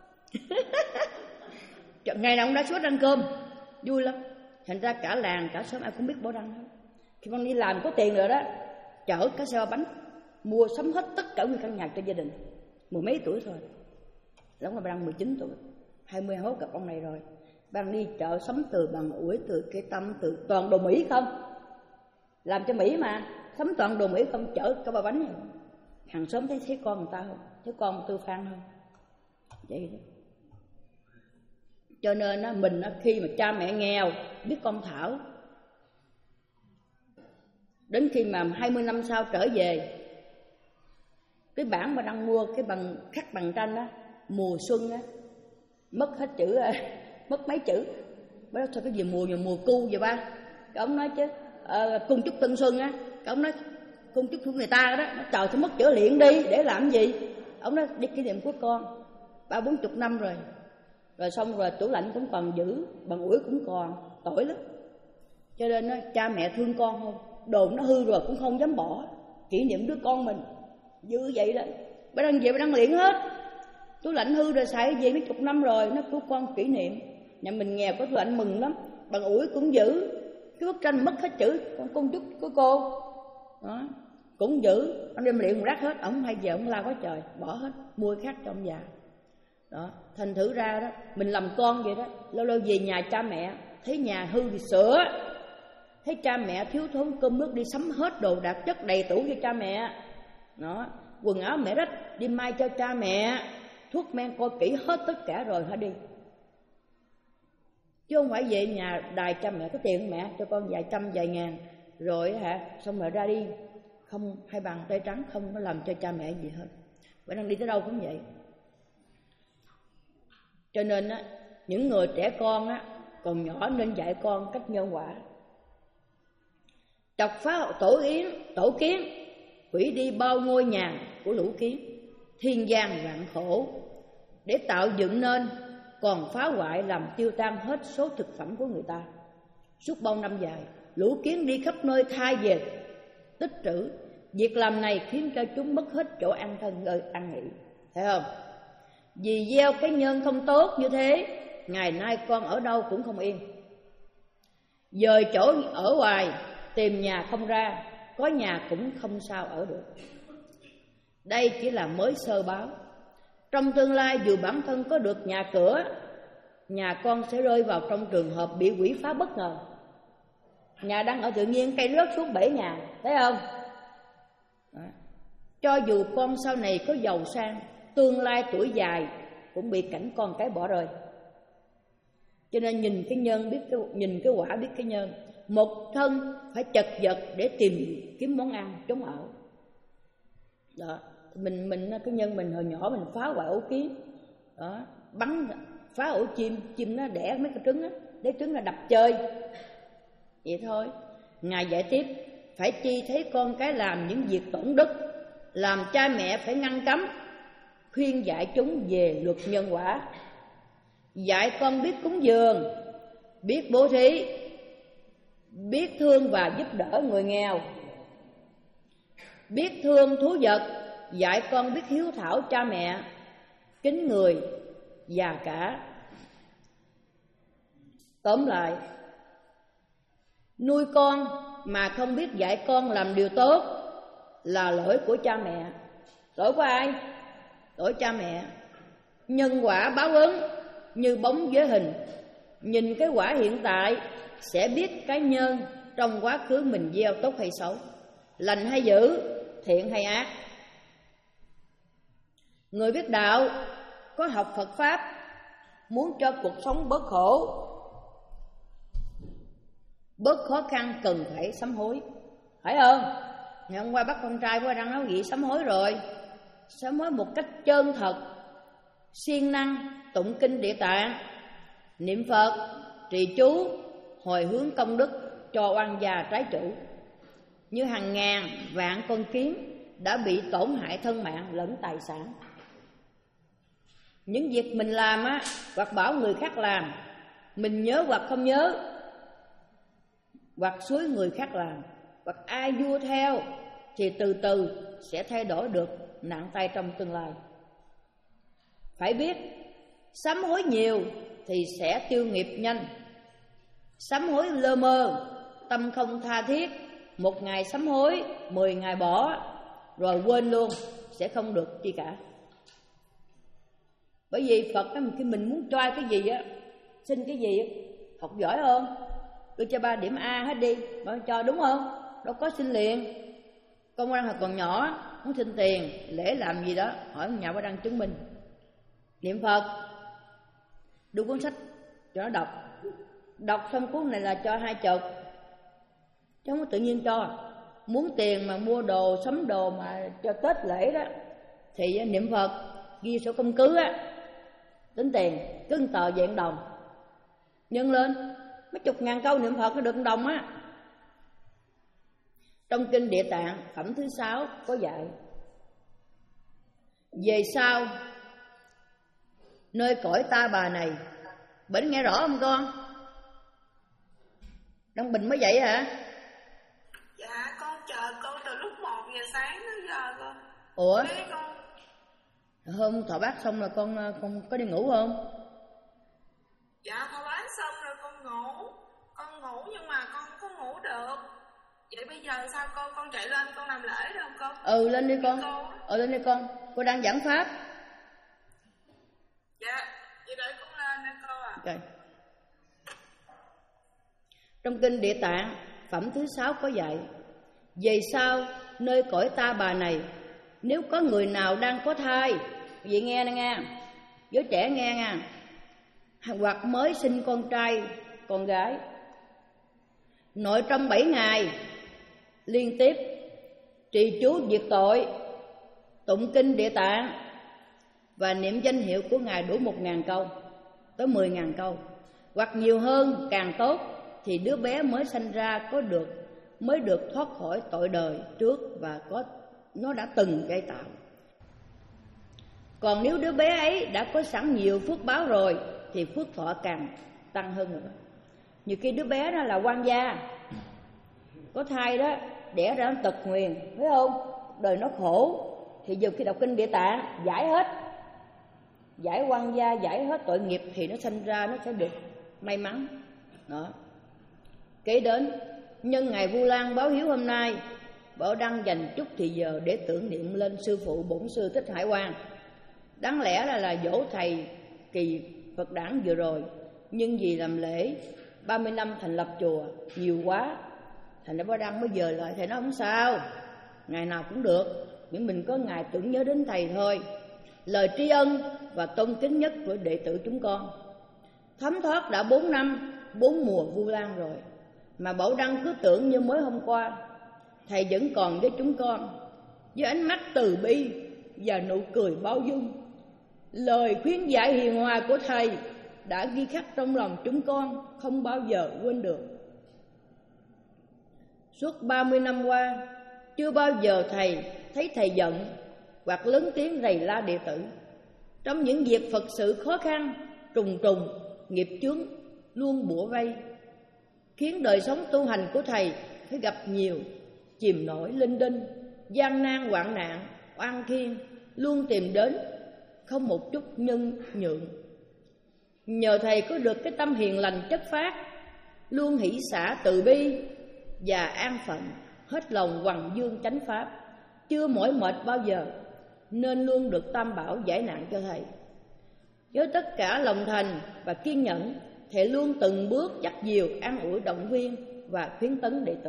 Ngày nào cũng đã suốt ăn cơm, vui lắm. Thành ra cả làng cả xóm ai cũng biết bỏ răng hết. Khi con đi làm có tiền rồi đó, chở cả xe bánh, mua sắm hết tất cả nguyên căn nhà cho gia đình. Mười mấy tuổi thôi, lúc mà bà đang mười chín tuổi, hai mươi hốt gặp ông này rồi. Bà đang đi chợ sắm từ bằng ủi, từ cây tăm, từ toàn đồ Mỹ không. Làm cho Mỹ mà, sắm toàn đồ Mỹ không, chở cả bà bánh này. Hàng xóm thấy thấy con người ta không, thấy con Tư Phan không. Vậy đó. Cho nên á, mình á, khi mà cha mẹ nghèo, biết con Thảo, đến khi mà hai mươi năm sau trở về, cái bản mà đang mua cái bằng khắc bằng tranh á, mùa xuân á, mất hết chữ, mất mấy chữ. Bác nói sao cái gì mùa, mùa cu vậy ba? Cái ông nói chứ, à, cung chúc tân xuân á. Cái ông nói cung chúc của người ta đó. Nó trời sao mất chữ liền đi, để làm gì? Ông nói đi kỷ niệm của con, ba bốn chục năm rồi. Rồi xong rồi tủ lạnh cũng còn giữ, bằng ủi cũng còn, tội lắm. Cho nên đó, cha mẹ thương con không, đồ nó hư rồi cũng không dám bỏ, kỷ niệm đứa con mình. dữ vậy đó. Bà đang về bà đang luyện hết. Tủ lạnh hư rồi xài về mấy chục năm rồi. Nó của con kỷ niệm. Nhà mình nghèo có tủ lạnh mừng lắm. Bằng ủi cũng giữ. Cái bức tranh mất hết chữ. Con công chúc của cô đó cũng giữ. Ông đem luyện rác hết. Ông hay về ông la quá trời. Bỏ hết. Mua khác cho ông già. Đó. Thành thử ra đó mình làm con vậy đó. Lâu lâu về nhà cha mẹ thấy nhà hư thì sửa. Thấy cha mẹ thiếu thốn cơm nước đi sắm hết đồ đạc chất đầy tủ cho cha mẹ. Đó. Quần áo mẹ rách đi may cho cha mẹ. Thuốc men coi kỹ hết tất cả rồi hả đi. Chứ không phải về nhà đài cha mẹ có tiền mẹ cho con vài trăm vài ngàn rồi hả xong rồi ra đi không hai bàn tay trắng, không có làm cho cha mẹ gì hết. Bữa đang đi tới đâu cũng vậy. Cho nên á, những người trẻ con á còn nhỏ nên dạy con cách nhân quả. Chọc phá tổ yến tổ kiến, hủy đi bao ngôi nhà của lũ kiến. Thiên gian vạn khổ để tạo dựng nên, còn phá hoại làm tiêu tan hết số thực phẩm của người ta. Suốt bao năm dài, lũ kiến đi khắp nơi thay về tích trữ. Việc làm này khiến cho chúng mất hết chỗ ăn thân nơi ăn nghỉ. Thấy không? Vì gieo cái nhân không tốt như thế, ngày nay con ở đâu cũng không yên. Dời chỗ ở hoài, tìm nhà không ra, có nhà cũng không sao ở được. Đây chỉ là mới sơ báo. Trong tương lai dù bản thân có được nhà cửa, nhà con sẽ rơi vào trong trường hợp bị quỷ phá bất ngờ. Nhà đang ở tự nhiên cây rớt xuống bể nhà, thấy không? Đó. Cho dù con sau này có giàu sang, tương lai tuổi dài cũng bị cảnh con cái bỏ rơi. Cho nên nhìn cái nhân biết cái, nhìn cái quả biết cái nhân. Một thân phải chật vật để tìm kiếm món ăn chống ảo. Đó, mình mình cái nhân mình hồi nhỏ mình phá hoại ổ kiến, đó, bắn phá ổ chim, chim nó đẻ mấy cái trứng á, lấy trứng là đập chơi. Vậy thôi. Ngài dạy tiếp, phải chi thấy con cái làm những việc tổn đức, làm cha mẹ phải ngăn cấm, khuyên dạy chúng về luật nhân quả. Dạy con biết cúng dường, biết bố thí, biết thương và giúp đỡ người nghèo, biết thương thú vật. Dạy con biết hiếu thảo cha mẹ, kính người già cả. Tóm lại, nuôi con mà không biết dạy con làm điều tốt là lỗi của cha mẹ. Lỗi của ai? Lỗi cha mẹ. Nhân quả báo ứng như bóng với hình. Nhìn cái quả hiện tại sẽ biết cái nhân trong quá khứ mình gieo tốt hay xấu, lành hay dữ, thiện hay ác. Người biết đạo, có học Phật Pháp, muốn cho cuộc sống bớt khổ, bớt khó khăn cần phải sám hối. Phải không? Ngày hôm qua bắt con trai của đang nói gì sám hối rồi. Sám hối một cách chân thật, siêng năng, tụng kinh Địa Tạng, niệm Phật, trì chú, hồi hướng công đức cho oan gia trái chủ. Như hàng ngàn vạn con kiến đã bị tổn hại thân mạng lẫn tài sản. Những việc mình làm á, hoặc bảo người khác làm, mình nhớ hoặc không nhớ, hoặc xúi người khác làm, hoặc ai vua theo, thì từ từ sẽ thay đổi được nặng tay trong tương lai. Phải biết, sám hối nhiều thì sẽ tiêu nghiệp nhanh. Sám hối lơ mơ, tâm không tha thiết, một ngày sám hối, mười ngày bỏ, rồi quên luôn, sẽ không được chi cả. Bởi vì Phật khi mình muốn cho cái gì á, xin cái gì á, học giỏi không? Tôi cho ba điểm A hết đi, bà cho đúng không? Đâu có xin liền. Công an hồi còn nhỏ, muốn xin tiền, lễ làm gì đó, hỏi nhà bà đăng chứng minh. Niệm Phật, đưa cuốn sách cho nó đọc. Đọc xong cuốn này là cho hai chục, chứ không có tự nhiên cho. Muốn tiền mà mua đồ, sắm đồ mà cho Tết lễ đó, thì niệm Phật, ghi sổ công cứ á, tính tiền, cứ một tờ vẹn đồng, nhân lên, mấy chục ngàn câu niệm Phật nó được một đồng á. Trong kinh Địa Tạng phẩm thứ sáu có dạy, về sau nơi cõi ta bà này, Bình nghe rõ không con? Đông Bình mới vậy hả? Dạ con chờ con từ lúc một giờ sáng tới giờ con. Ủa? Đi con. Hôm thọ bát xong là con con có đi ngủ không? Dạ thọ bát xong rồi con ngủ. Con ngủ nhưng mà con không ngủ được. Vậy bây giờ sao con con chạy lên con làm lễ được không con? Ừ lên đi con. Ừ lên đi con. Cô đang giảng pháp. Dạ, vậy để con lên đây cô ạ. Okay. Trong kinh Địa Tạng phẩm thứ sáu có dạy: về sau nơi cõi ta bà này, nếu có người nào đang có thai, vậy nghe nè nghe, giới trẻ nghe nha, hoặc mới sinh con trai con gái, nội trong bảy ngày liên tiếp trì chú diệt tội, tụng kinh Địa Tạng và niệm danh hiệu của Ngài đủ một ngàn câu tới mười ngàn câu, hoặc nhiều hơn càng tốt, thì đứa bé mới sanh ra có được mới được thoát khỏi tội đời trước và có nó đã từng gây tạo. Còn nếu đứa bé ấy đã có sẵn nhiều phước báo rồi thì phước thọ càng tăng hơn nữa. Nhiều khi đứa bé đó là quan gia, có thai đó, đẻ ra nó tật nguyền, phải không? Đời nó khổ, thì giờ khi đọc kinh Địa Tạng giải hết, giải quan gia, giải hết tội nghiệp thì nó sanh ra nó sẽ được may mắn. Đó. Kế đến nhân ngày Vu Lan báo hiếu hôm nay, Bảo Đăng dành chút thì giờ để tưởng niệm lên sư phụ bổn sư Thích Hải Quang. Đáng lẽ là là dỗ thầy kỳ Phật đản vừa rồi, nhưng vì làm lễ ba mươi năm thành lập chùa nhiều quá, thành ra Bảo Đăng mới dời lại. Thầy nói không sao, ngày nào cũng được, miễn mình có ngày tưởng nhớ đến thầy thôi. Lời tri ân và tôn kính nhất của đệ tử chúng con. Thấm thoát đã bốn năm, bốn mùa Vu Lan rồi, mà Bảo Đăng cứ tưởng như mới hôm qua. Thầy vẫn còn với chúng con, với ánh mắt từ bi và nụ cười bao dung. Lời khuyến dạy hiền hòa của thầy đã ghi khắc trong lòng chúng con, không bao giờ quên được. Suốt ba mươi năm qua, chưa bao giờ thầy thấy thầy giận hoặc lớn tiếng rầy la đệ tử. Trong những việc Phật sự khó khăn, trùng trùng, nghiệp chướng luôn bủa vây, khiến đời sống tu hành của thầy phải gặp nhiều chìm nổi linh đinh, gian nan hoạn nạn, oan khiên luôn tìm đến, không một chút nhân nhượng. Nhờ thầy có được cái tâm hiền lành chất phát, luôn hỷ xả từ bi và an phận, hết lòng hoằng dương chánh pháp, chưa mỏi mệt bao giờ, nên luôn được Tam Bảo giải nạn cho thầy. Với tất cả lòng thành và kiên nhẫn, thầy luôn từng bước dắt dìu, an ủi, động viên và khuyến tấn đệ tử.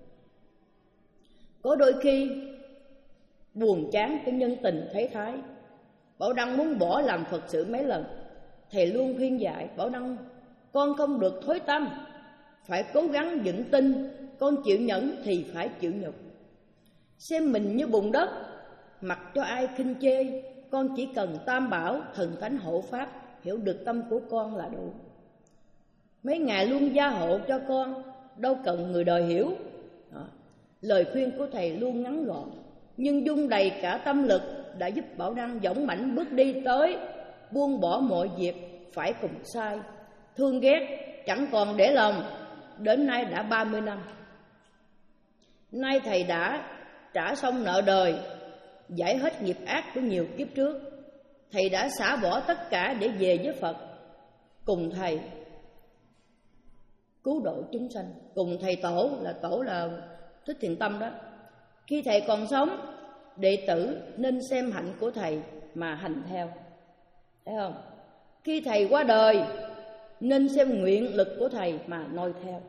Có đôi khi buồn chán cái nhân tình thế thái, Bảo Đăng muốn bỏ làm Phật sự mấy lần. Thầy luôn khuyên dạy Bảo Đăng: con không được thối tâm, phải cố gắng vững tin, con chịu nhẫn thì phải chịu nhục. Xem mình như bùn đất, mặc cho ai khinh chê, con chỉ cần Tam Bảo, thần thánh hộ pháp hiểu được tâm của con là đủ. Mấy ngài luôn gia hộ cho con, đâu cần người đời hiểu. Đó. Lời khuyên của thầy luôn ngắn gọn, nhưng dung đầy cả tâm lực, đã giúp Bảo Đăng dũng mãnh bước đi tới, buông bỏ mọi việc phải cùng sai, thương ghét chẳng còn để lòng. Đến nay đã ba mươi năm. Nay thầy đã trả xong nợ đời, giải hết nghiệp ác của nhiều kiếp trước. Thầy đã xả bỏ tất cả để về với Phật, cùng thầy cứu độ chúng sanh, cùng thầy tổ, là tổ là Thích Thiện Tâm đó. Khi thầy còn sống, đệ tử nên xem hạnh của thầy mà hành theo, thấy không? Khi thầy qua đời, nên xem nguyện lực của thầy mà noi theo.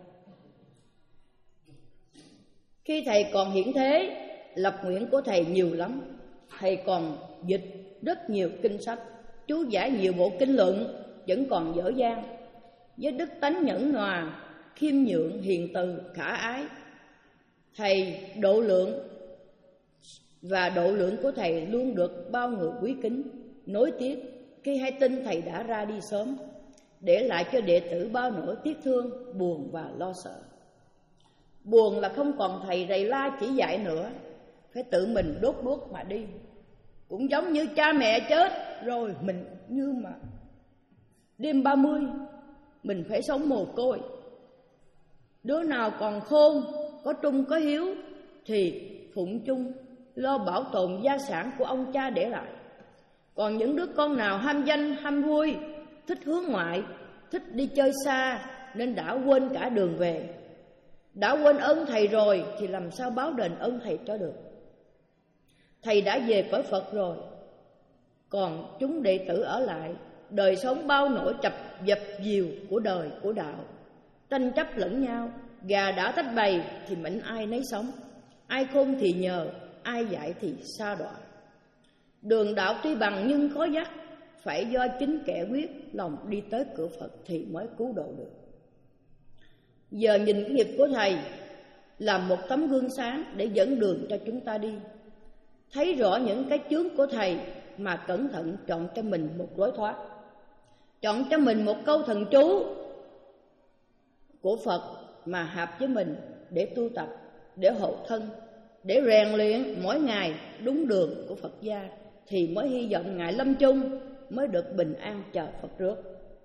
Khi thầy còn hiện thế, lập nguyện của thầy nhiều lắm. Thầy còn dịch rất nhiều kinh sách, chú giải nhiều bộ kinh luận, vẫn còn dở dang. Với đức tánh nhẫn nhòa, khiêm nhượng, hiền từ, khả ái, thầy độ lượng và độ lượng của thầy luôn được bao người quý kính. Nối tiếc khi hay tin thầy đã ra đi sớm, để lại cho đệ tử bao nỗi tiếc thương, buồn và lo sợ. Buồn là không còn thầy rầy la chỉ dạy nữa, phải tự mình đốt đuốc mà đi. Cũng giống như cha mẹ chết rồi, mình như mà đêm ba mươi mình phải sống mồ côi. Đứa nào còn khôn, có trung có hiếu thì phụng chung lo bảo tồn gia sản của ông cha để lại. Còn những đứa con nào ham danh, ham vui, thích hướng ngoại, thích đi chơi xa nên đã quên cả đường về. Đã quên ơn thầy rồi thì làm sao báo đền ơn thầy cho được. Thầy đã về cõi Phật rồi, còn chúng đệ tử ở lại, đời sống bao nỗi chập dập dìu của đời, của đạo, tranh chấp lẫn nhau. Gà đã tách bầy thì mệnh ai nấy sống, ai khôn thì nhờ, ai dạy thì sa đọa. Đường đạo tuy bằng nhưng khó dắt, phải do chính kẻ quyết lòng đi tới cửa Phật thì mới cứu độ được. Giờ nhìn cái nghiệp của thầy là một tấm gương sáng để dẫn đường cho chúng ta đi. Thấy rõ những cái chướng của thầy mà cẩn thận chọn cho mình một lối thoát. Chọn cho mình một câu thần chú của Phật mà hợp với mình để tu tập, để hộ thân, để rèn luyện mỗi ngày đúng đường của Phật gia, thì mới hy vọng ngày lâm chung mới được bình an chờ Phật rước.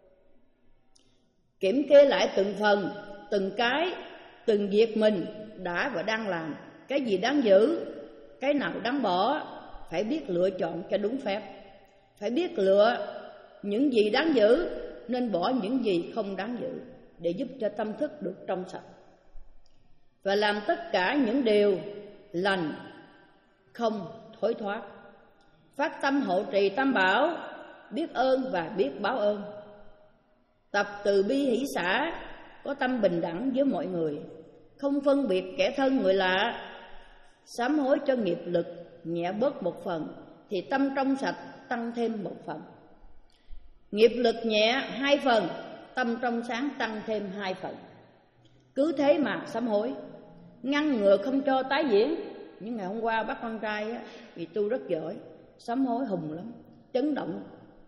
Kiểm kê lại từng phần, từng cái, từng việc mình đã và đang làm. Cái gì đáng giữ, cái nào đáng bỏ, phải biết lựa chọn cho đúng phép. Phải biết lựa những gì đáng giữ, nên bỏ những gì không đáng giữ, để giúp cho tâm thức được trong sạch. Và làm tất cả những điều lành, không thối thoát. Phát tâm hộ trì tam bảo, biết ơn và biết báo ơn. Tập từ bi hỷ xả, có tâm bình đẳng với mọi người, không phân biệt kẻ thân người lạ. Sám hối cho nghiệp lực nhẹ bớt một phần, thì tâm trong sạch tăng thêm một phần. Nghiệp lực nhẹ hai phần, tâm trong sáng tăng thêm hai phần. Cứ thế mà sám hối, ngăn ngừa không cho tái diễn. Nhưng ngày hôm qua bác con trai á, vì tu rất giỏi, sám hối hùng lắm, chấn động.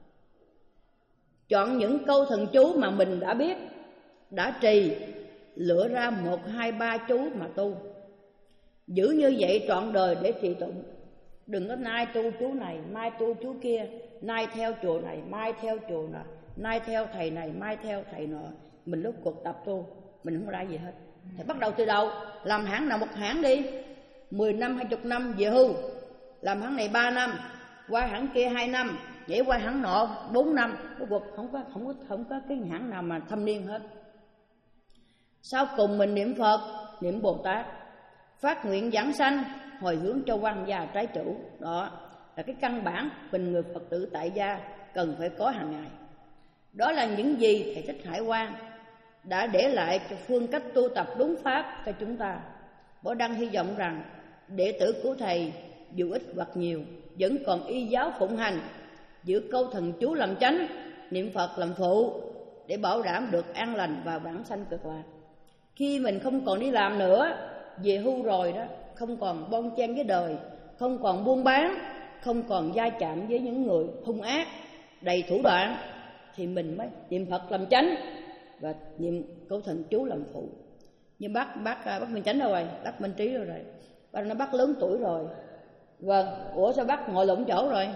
Chọn những câu thần chú mà mình đã biết, đã trì, lựa ra một hai ba chú mà tu. Giữ như vậy trọn đời để trì tụng. Đừng có nay tu chú này, mai tu chú kia, nay theo chùa này, mai theo chùa nọ, nay theo thầy này, mai theo thầy nọ. Mình lúc cuộc tập tu, mình không ra gì hết. Thì bắt đầu từ đầu, làm hãng nào một hãng đi, mười năm, hai chục năm về hưu. Làm hãng này ba năm, qua hãng kia hai năm, nhảy qua hãng nọ bốn năm. Cái cuộc không có, không có, không có cái hãng nào mà thâm niên hết. Sau cùng mình niệm Phật, niệm Bồ Tát, phát nguyện giảng sanh, hồi hướng cho quan gia trái chủ. Đó là cái căn bản mình người Phật tử tại gia cần phải có hàng ngày. Đó là những gì Thầy Thích Hải Quang đã để lại cho phương cách tu tập đúng pháp cho chúng ta. Bảo Đăng hy vọng rằng đệ tử của Thầy dù ít hoặc nhiều vẫn còn y giáo phụng hành, giữ câu thần chú làm chánh, niệm Phật làm phụ, để bảo đảm được an lành và vãng sanh cực lạc. Khi mình không còn đi làm nữa, về hưu rồi đó, không còn bon chen với đời, không còn buôn bán, không còn va chạm với những người hung ác, đầy thủ đoạn, thì mình mới niệm Phật làm chánh và niệm câu thần chú làm phụ. Nhưng bác bác bác Minh Chánh đâu rồi? Bác Minh Trí đâu rồi? Bác nó bác lớn tuổi rồi. Vâng, ủa sao bác ngồi lộn chỗ rồi?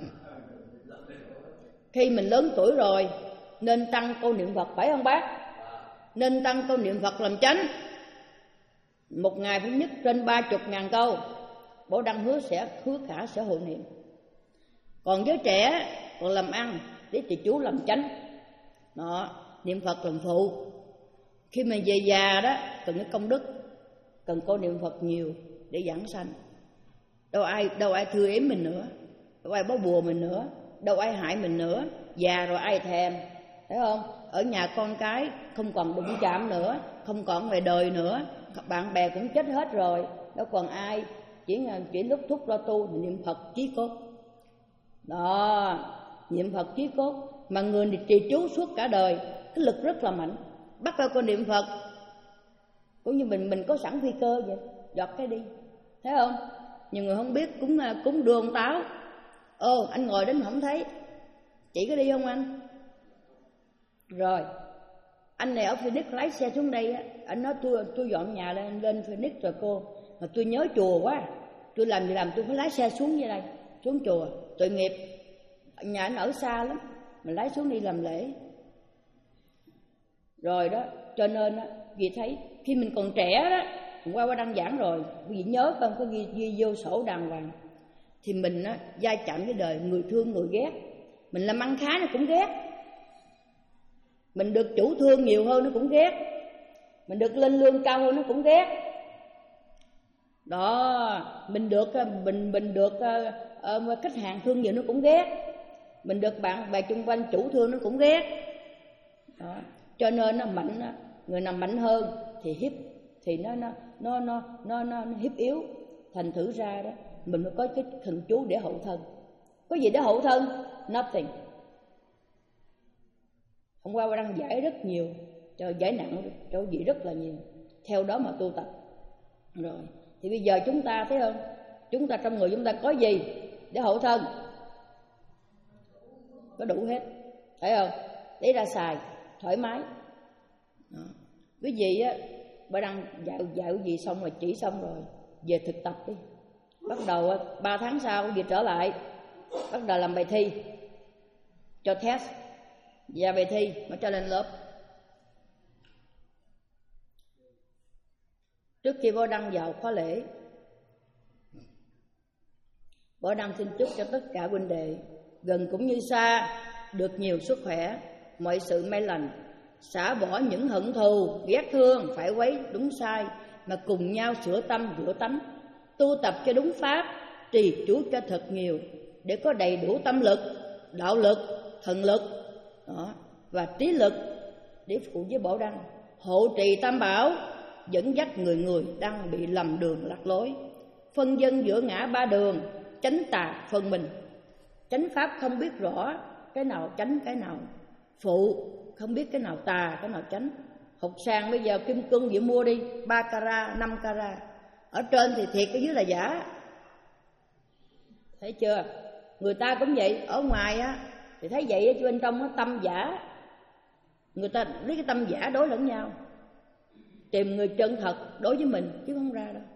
Khi mình lớn tuổi rồi nên tăng câu niệm Phật, phải không bác? Nên tăng câu niệm Phật làm chánh. Một ngày phải nhất trên ba chục ngàn câu. Bảo Đăng hứa sẽ hứa cả sẽ hộ niệm. Còn với trẻ còn làm ăn để trì chú làm chánh. Đó, niệm Phật làm phụ. Khi mà về già đó cần cái công đức, cần câu niệm Phật nhiều để giảng sanh. Đâu ai đâu ai thương ếm mình nữa, đâu ai bó bùa mình nữa, đâu ai hại mình nữa. Già rồi ai thèm, thấy không? Ở nhà con cái không còn đụng chạm nữa, không còn ngoài đời nữa, bạn bè cũng chết hết rồi, đâu còn ai. Chỉ chỉ lúc thúc lo tu niệm Phật chí cốt. Đó, niệm Phật chí cốt. Mà người trì chú suốt cả đời, cái lực rất là mạnh. Bắt đầu con niệm Phật cũng như mình mình có sẵn phi cơ vậy, giọt cái đi, thấy không? Nhiều người không biết cúng cúng đưa ông Táo. Ồ, anh ngồi đến không thấy, chỉ có đi không anh? Rồi anh này ở Phoenix lái xe xuống đây á, anh nói tôi tôi dọn nhà lên lên Phoenix rồi cô, mà tôi nhớ chùa quá, tôi làm gì làm tôi phải lái xe xuống dưới đây, xuống chùa tội nghiệp. Nhà anh ở xa lắm, mình lái xuống đi làm lễ. Rồi đó, cho nên á, vì thấy khi mình còn trẻ đó hôm qua qua đăng giảng rồi, quý vị nhớ không, có ghi, ghi vô sổ đàng hoàng. Thì mình á, va chạm với đời, người thương người ghét. Mình làm ăn khá nó cũng ghét, mình được chủ thương nhiều hơn nó cũng ghét, mình được lên lương cao hơn nó cũng ghét. Đó, mình được mình mình được uh, uh, khách hàng thương nhiều nó cũng ghét, mình được bạn bè chung quanh chủ thương nó cũng ghét. Đó, cho nên nó mạnh, người nào mạnh hơn thì hiếp, thì nó nó nó nó nó nó, nó hiếp yếu. Thành thử ra đó, mình phải có cái thần chú để hậu thân. Có gì để hậu thân? Nothing. Hôm qua tôi đang giải rất nhiều, cho giải nặng cho gì rất là nhiều, theo đó mà tu tập. Rồi thì bây giờ chúng ta thấy không, chúng ta trong người chúng ta có gì để hậu thân? Có đủ hết, thấy không? Lấy ra xài thoải mái. Đó. Quý vị á, bà đang dạy dạy gì xong rồi, chỉ xong rồi, về thực tập đi. Bắt đầu ba tháng sau về trở lại, bắt đầu làm bài thi cho test và bài thi mà cho lên lớp. Trước khi Võ Đăng vào khóa lễ, Võ Đăng xin chúc cho tất cả huynh đệ gần cũng như xa được nhiều sức khỏe, mọi sự may lành, xả bỏ những hận thù, ghét thương, phải quấy đúng sai, mà cùng nhau sửa tâm rửa tánh, tu tập cho đúng pháp, trì chú cho thật nhiều, để có đầy đủ tâm lực, đạo lực, thần lực đó, và trí lực để phụ với Bảo Đăng hộ trì tam bảo, dẫn dắt người người đang bị lầm đường lạc lối, phân dân giữa ngã ba đường, chánh tà phân mình, chánh pháp không biết rõ cái nào chánh cái nào phụ, không biết cái nào tà cái nào chánh. Học sàng bây giờ kim cương vậy mua đi, ba carat, năm carat, ở trên thì thiệt, ở dưới là giả. Thấy chưa? Người ta cũng vậy, ở ngoài á thì thấy vậy, chứ bên trong á tâm giả. Người ta lấy cái tâm giả đối lẫn nhau, tìm người chân thật đối với mình chứ không ra đâu.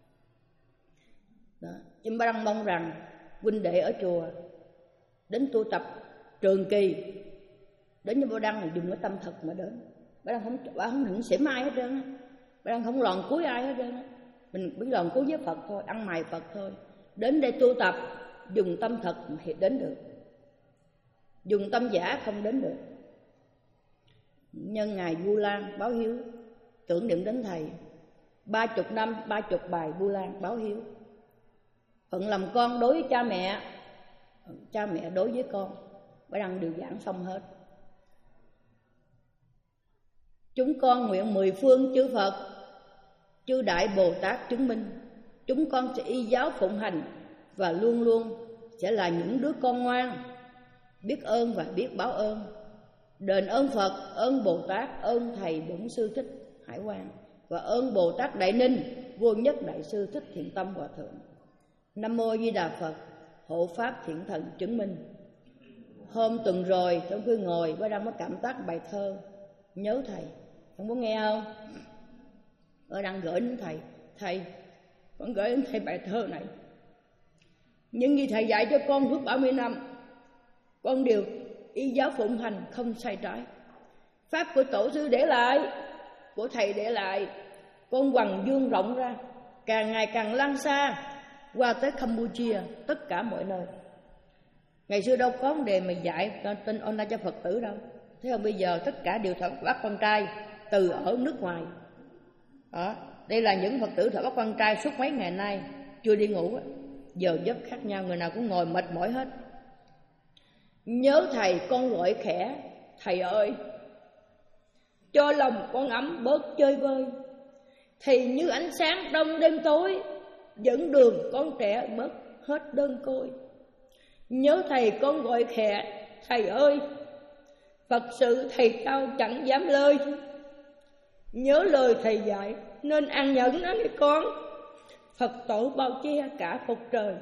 Đó. Chúng ta đang mong rằng huynh đệ ở chùa đến tu tập trường kỳ, đến với Bảo Đăng là dùng cái tâm thật mà đến. Bảo Đăng không, Bảo không định xỉm ai hết trơn á, Bảo Đăng không lòn cuối ai hết trơn á. Mình biết lòn cuối với Phật thôi, ăn mày Phật thôi. Đến đây tu tập dùng tâm thật thì đến được, dùng tâm giả không đến được. Nhân ngày Vu Lan báo hiếu, tưởng niệm đến thầy, ba chục năm ba chục bài Vu Lan báo hiếu. Phận làm con đối với cha mẹ, cha mẹ đối với con, Bảo Đăng đều giảng xong hết. Chúng con nguyện mười phương chư Phật, chư Đại Bồ Tát chứng minh, chúng con sẽ y giáo phụng hành và luôn luôn sẽ là những đứa con ngoan, biết ơn và biết báo ơn. Đền ơn Phật, ơn Bồ Tát, ơn Thầy Bổn Sư Thích Hải Quang và ơn Bồ Tát Đại Ninh, Vô Nhất Đại Sư Thích Thiện Tâm Hòa Thượng. Nam Mô Di Đà Phật, hộ pháp thiện thần chứng minh. Hôm tuần rồi trong khi ngồi, Bảo Đăng mới cảm tác bài thơ Nhớ Thầy. Không có nghe không? Bảo Đăng gửi đến thầy, thầy, con gửi đến thầy bài thơ này. Những gì thầy dạy cho con suốt ba mươi năm, con đều y giáo phụng hành không sai trái. Pháp của tổ sư để lại, của thầy để lại, con hoằng dương rộng ra, càng ngày càng lan xa qua tới Campuchia, tất cả mọi nơi. Ngày xưa đâu có vấn đề mà dạy tên online cho Phật tử đâu. Thế không, bây giờ tất cả đều thọ bắt con trai từ ở nước ngoài. Đó, đây là những Phật tử thọ bắt con trai suốt mấy ngày nay chưa đi ngủ, giờ giấc khác nhau, người nào cũng ngồi mệt mỏi hết. Nhớ thầy con gọi khẽ, thầy ơi, cho lòng con ấm bớt chơi vơi. Thầy như ánh sáng đông đêm tối, dẫn đường con trẻ bớt hết đơn côi. Nhớ thầy con gọi khẽ, thầy ơi, Phật sự thầy cao chẳng dám lơi. Nhớ lời thầy dạy nên ăn nhẫn đó nghe con, Phật tổ bao che cả phục trời.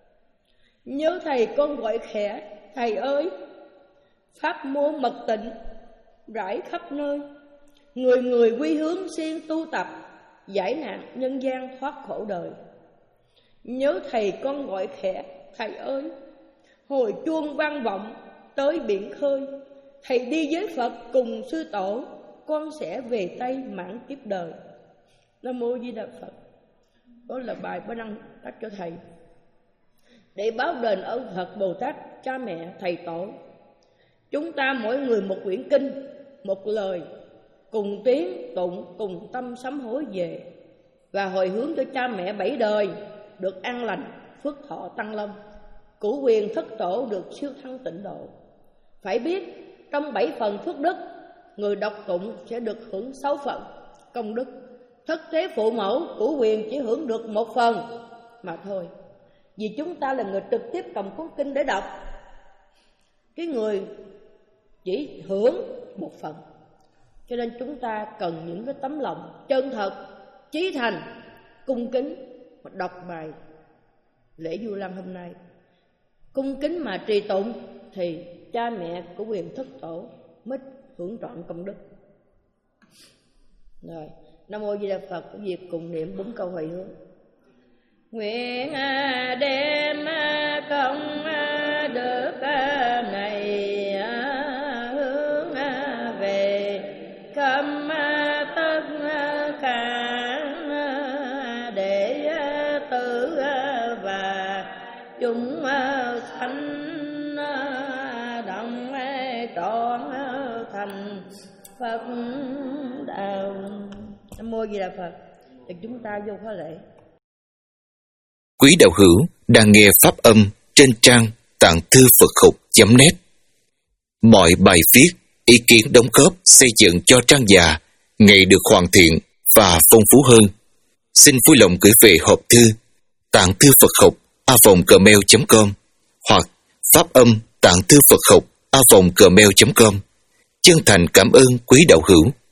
Nhớ thầy con gọi khẽ, thầy ơi, pháp môn mật tịnh rải khắp nơi, người người quy hướng siêng tu tập, giải nạn nhân gian thoát khổ đời. Nhớ thầy con gọi khẽ, thầy ơi, hồi chuông vang vọng tới biển khơi, thầy đi với Phật cùng sư tổ, con sẽ về Tây mãn kiếp đời. Nam mô Di Đà Phật. Đó là bài Bá Đăng tác cho thầy để báo đền ơn Phật Bồ Tát, cha mẹ, thầy tổ. Chúng ta mỗi người một quyển kinh, một lời, cùng tiếng tụng, cùng tâm sám hối về và hồi hướng cho cha mẹ bảy đời được an lành, phước thọ tăng long, cửu quyền thất tổ được siêu thăng tịnh độ. Phải biết trong bảy phần phước đức, người đọc tụng sẽ được hưởng sáu phần công đức. Thất thế phụ mẫu, cửu quyền chỉ hưởng được một phần mà thôi. Vì chúng ta là người trực tiếp cầm cuốn kinh để đọc, cái người chỉ hưởng một phần. Cho nên chúng ta cần những cái tấm lòng chân thật, chí thành, cung kính mà đọc bài lễ Vu Lan hôm nay. Cung kính mà trì tụng thì cha mẹ của quyền thất tổ mới hưởng trọn công đức. Rồi, Nam mô Di Đà Phật, có việc cùng niệm bốn câu hồi hướng. Nguyện đem công đức này hướng về khắp tất cả đệ tử và chúng sanh đồng trọn thành Phật đạo. Nam mô Di Đà Phật. Thì chúng ta vô khóa lễ. Quý đạo hữu đang nghe pháp âm trên trang tạng thư Phật học chấm net. Mọi bài viết, ý kiến đóng góp xây dựng cho trang già ngày được hoàn thiện và phong phú hơn. Xin vui lòng gửi về hộp thư tạng thư Phật học a vòng gmail chấm com hoặc pháp âm tạng thư Phật học a vòng gmail chấm com. Chân thành cảm ơn quý đạo hữu.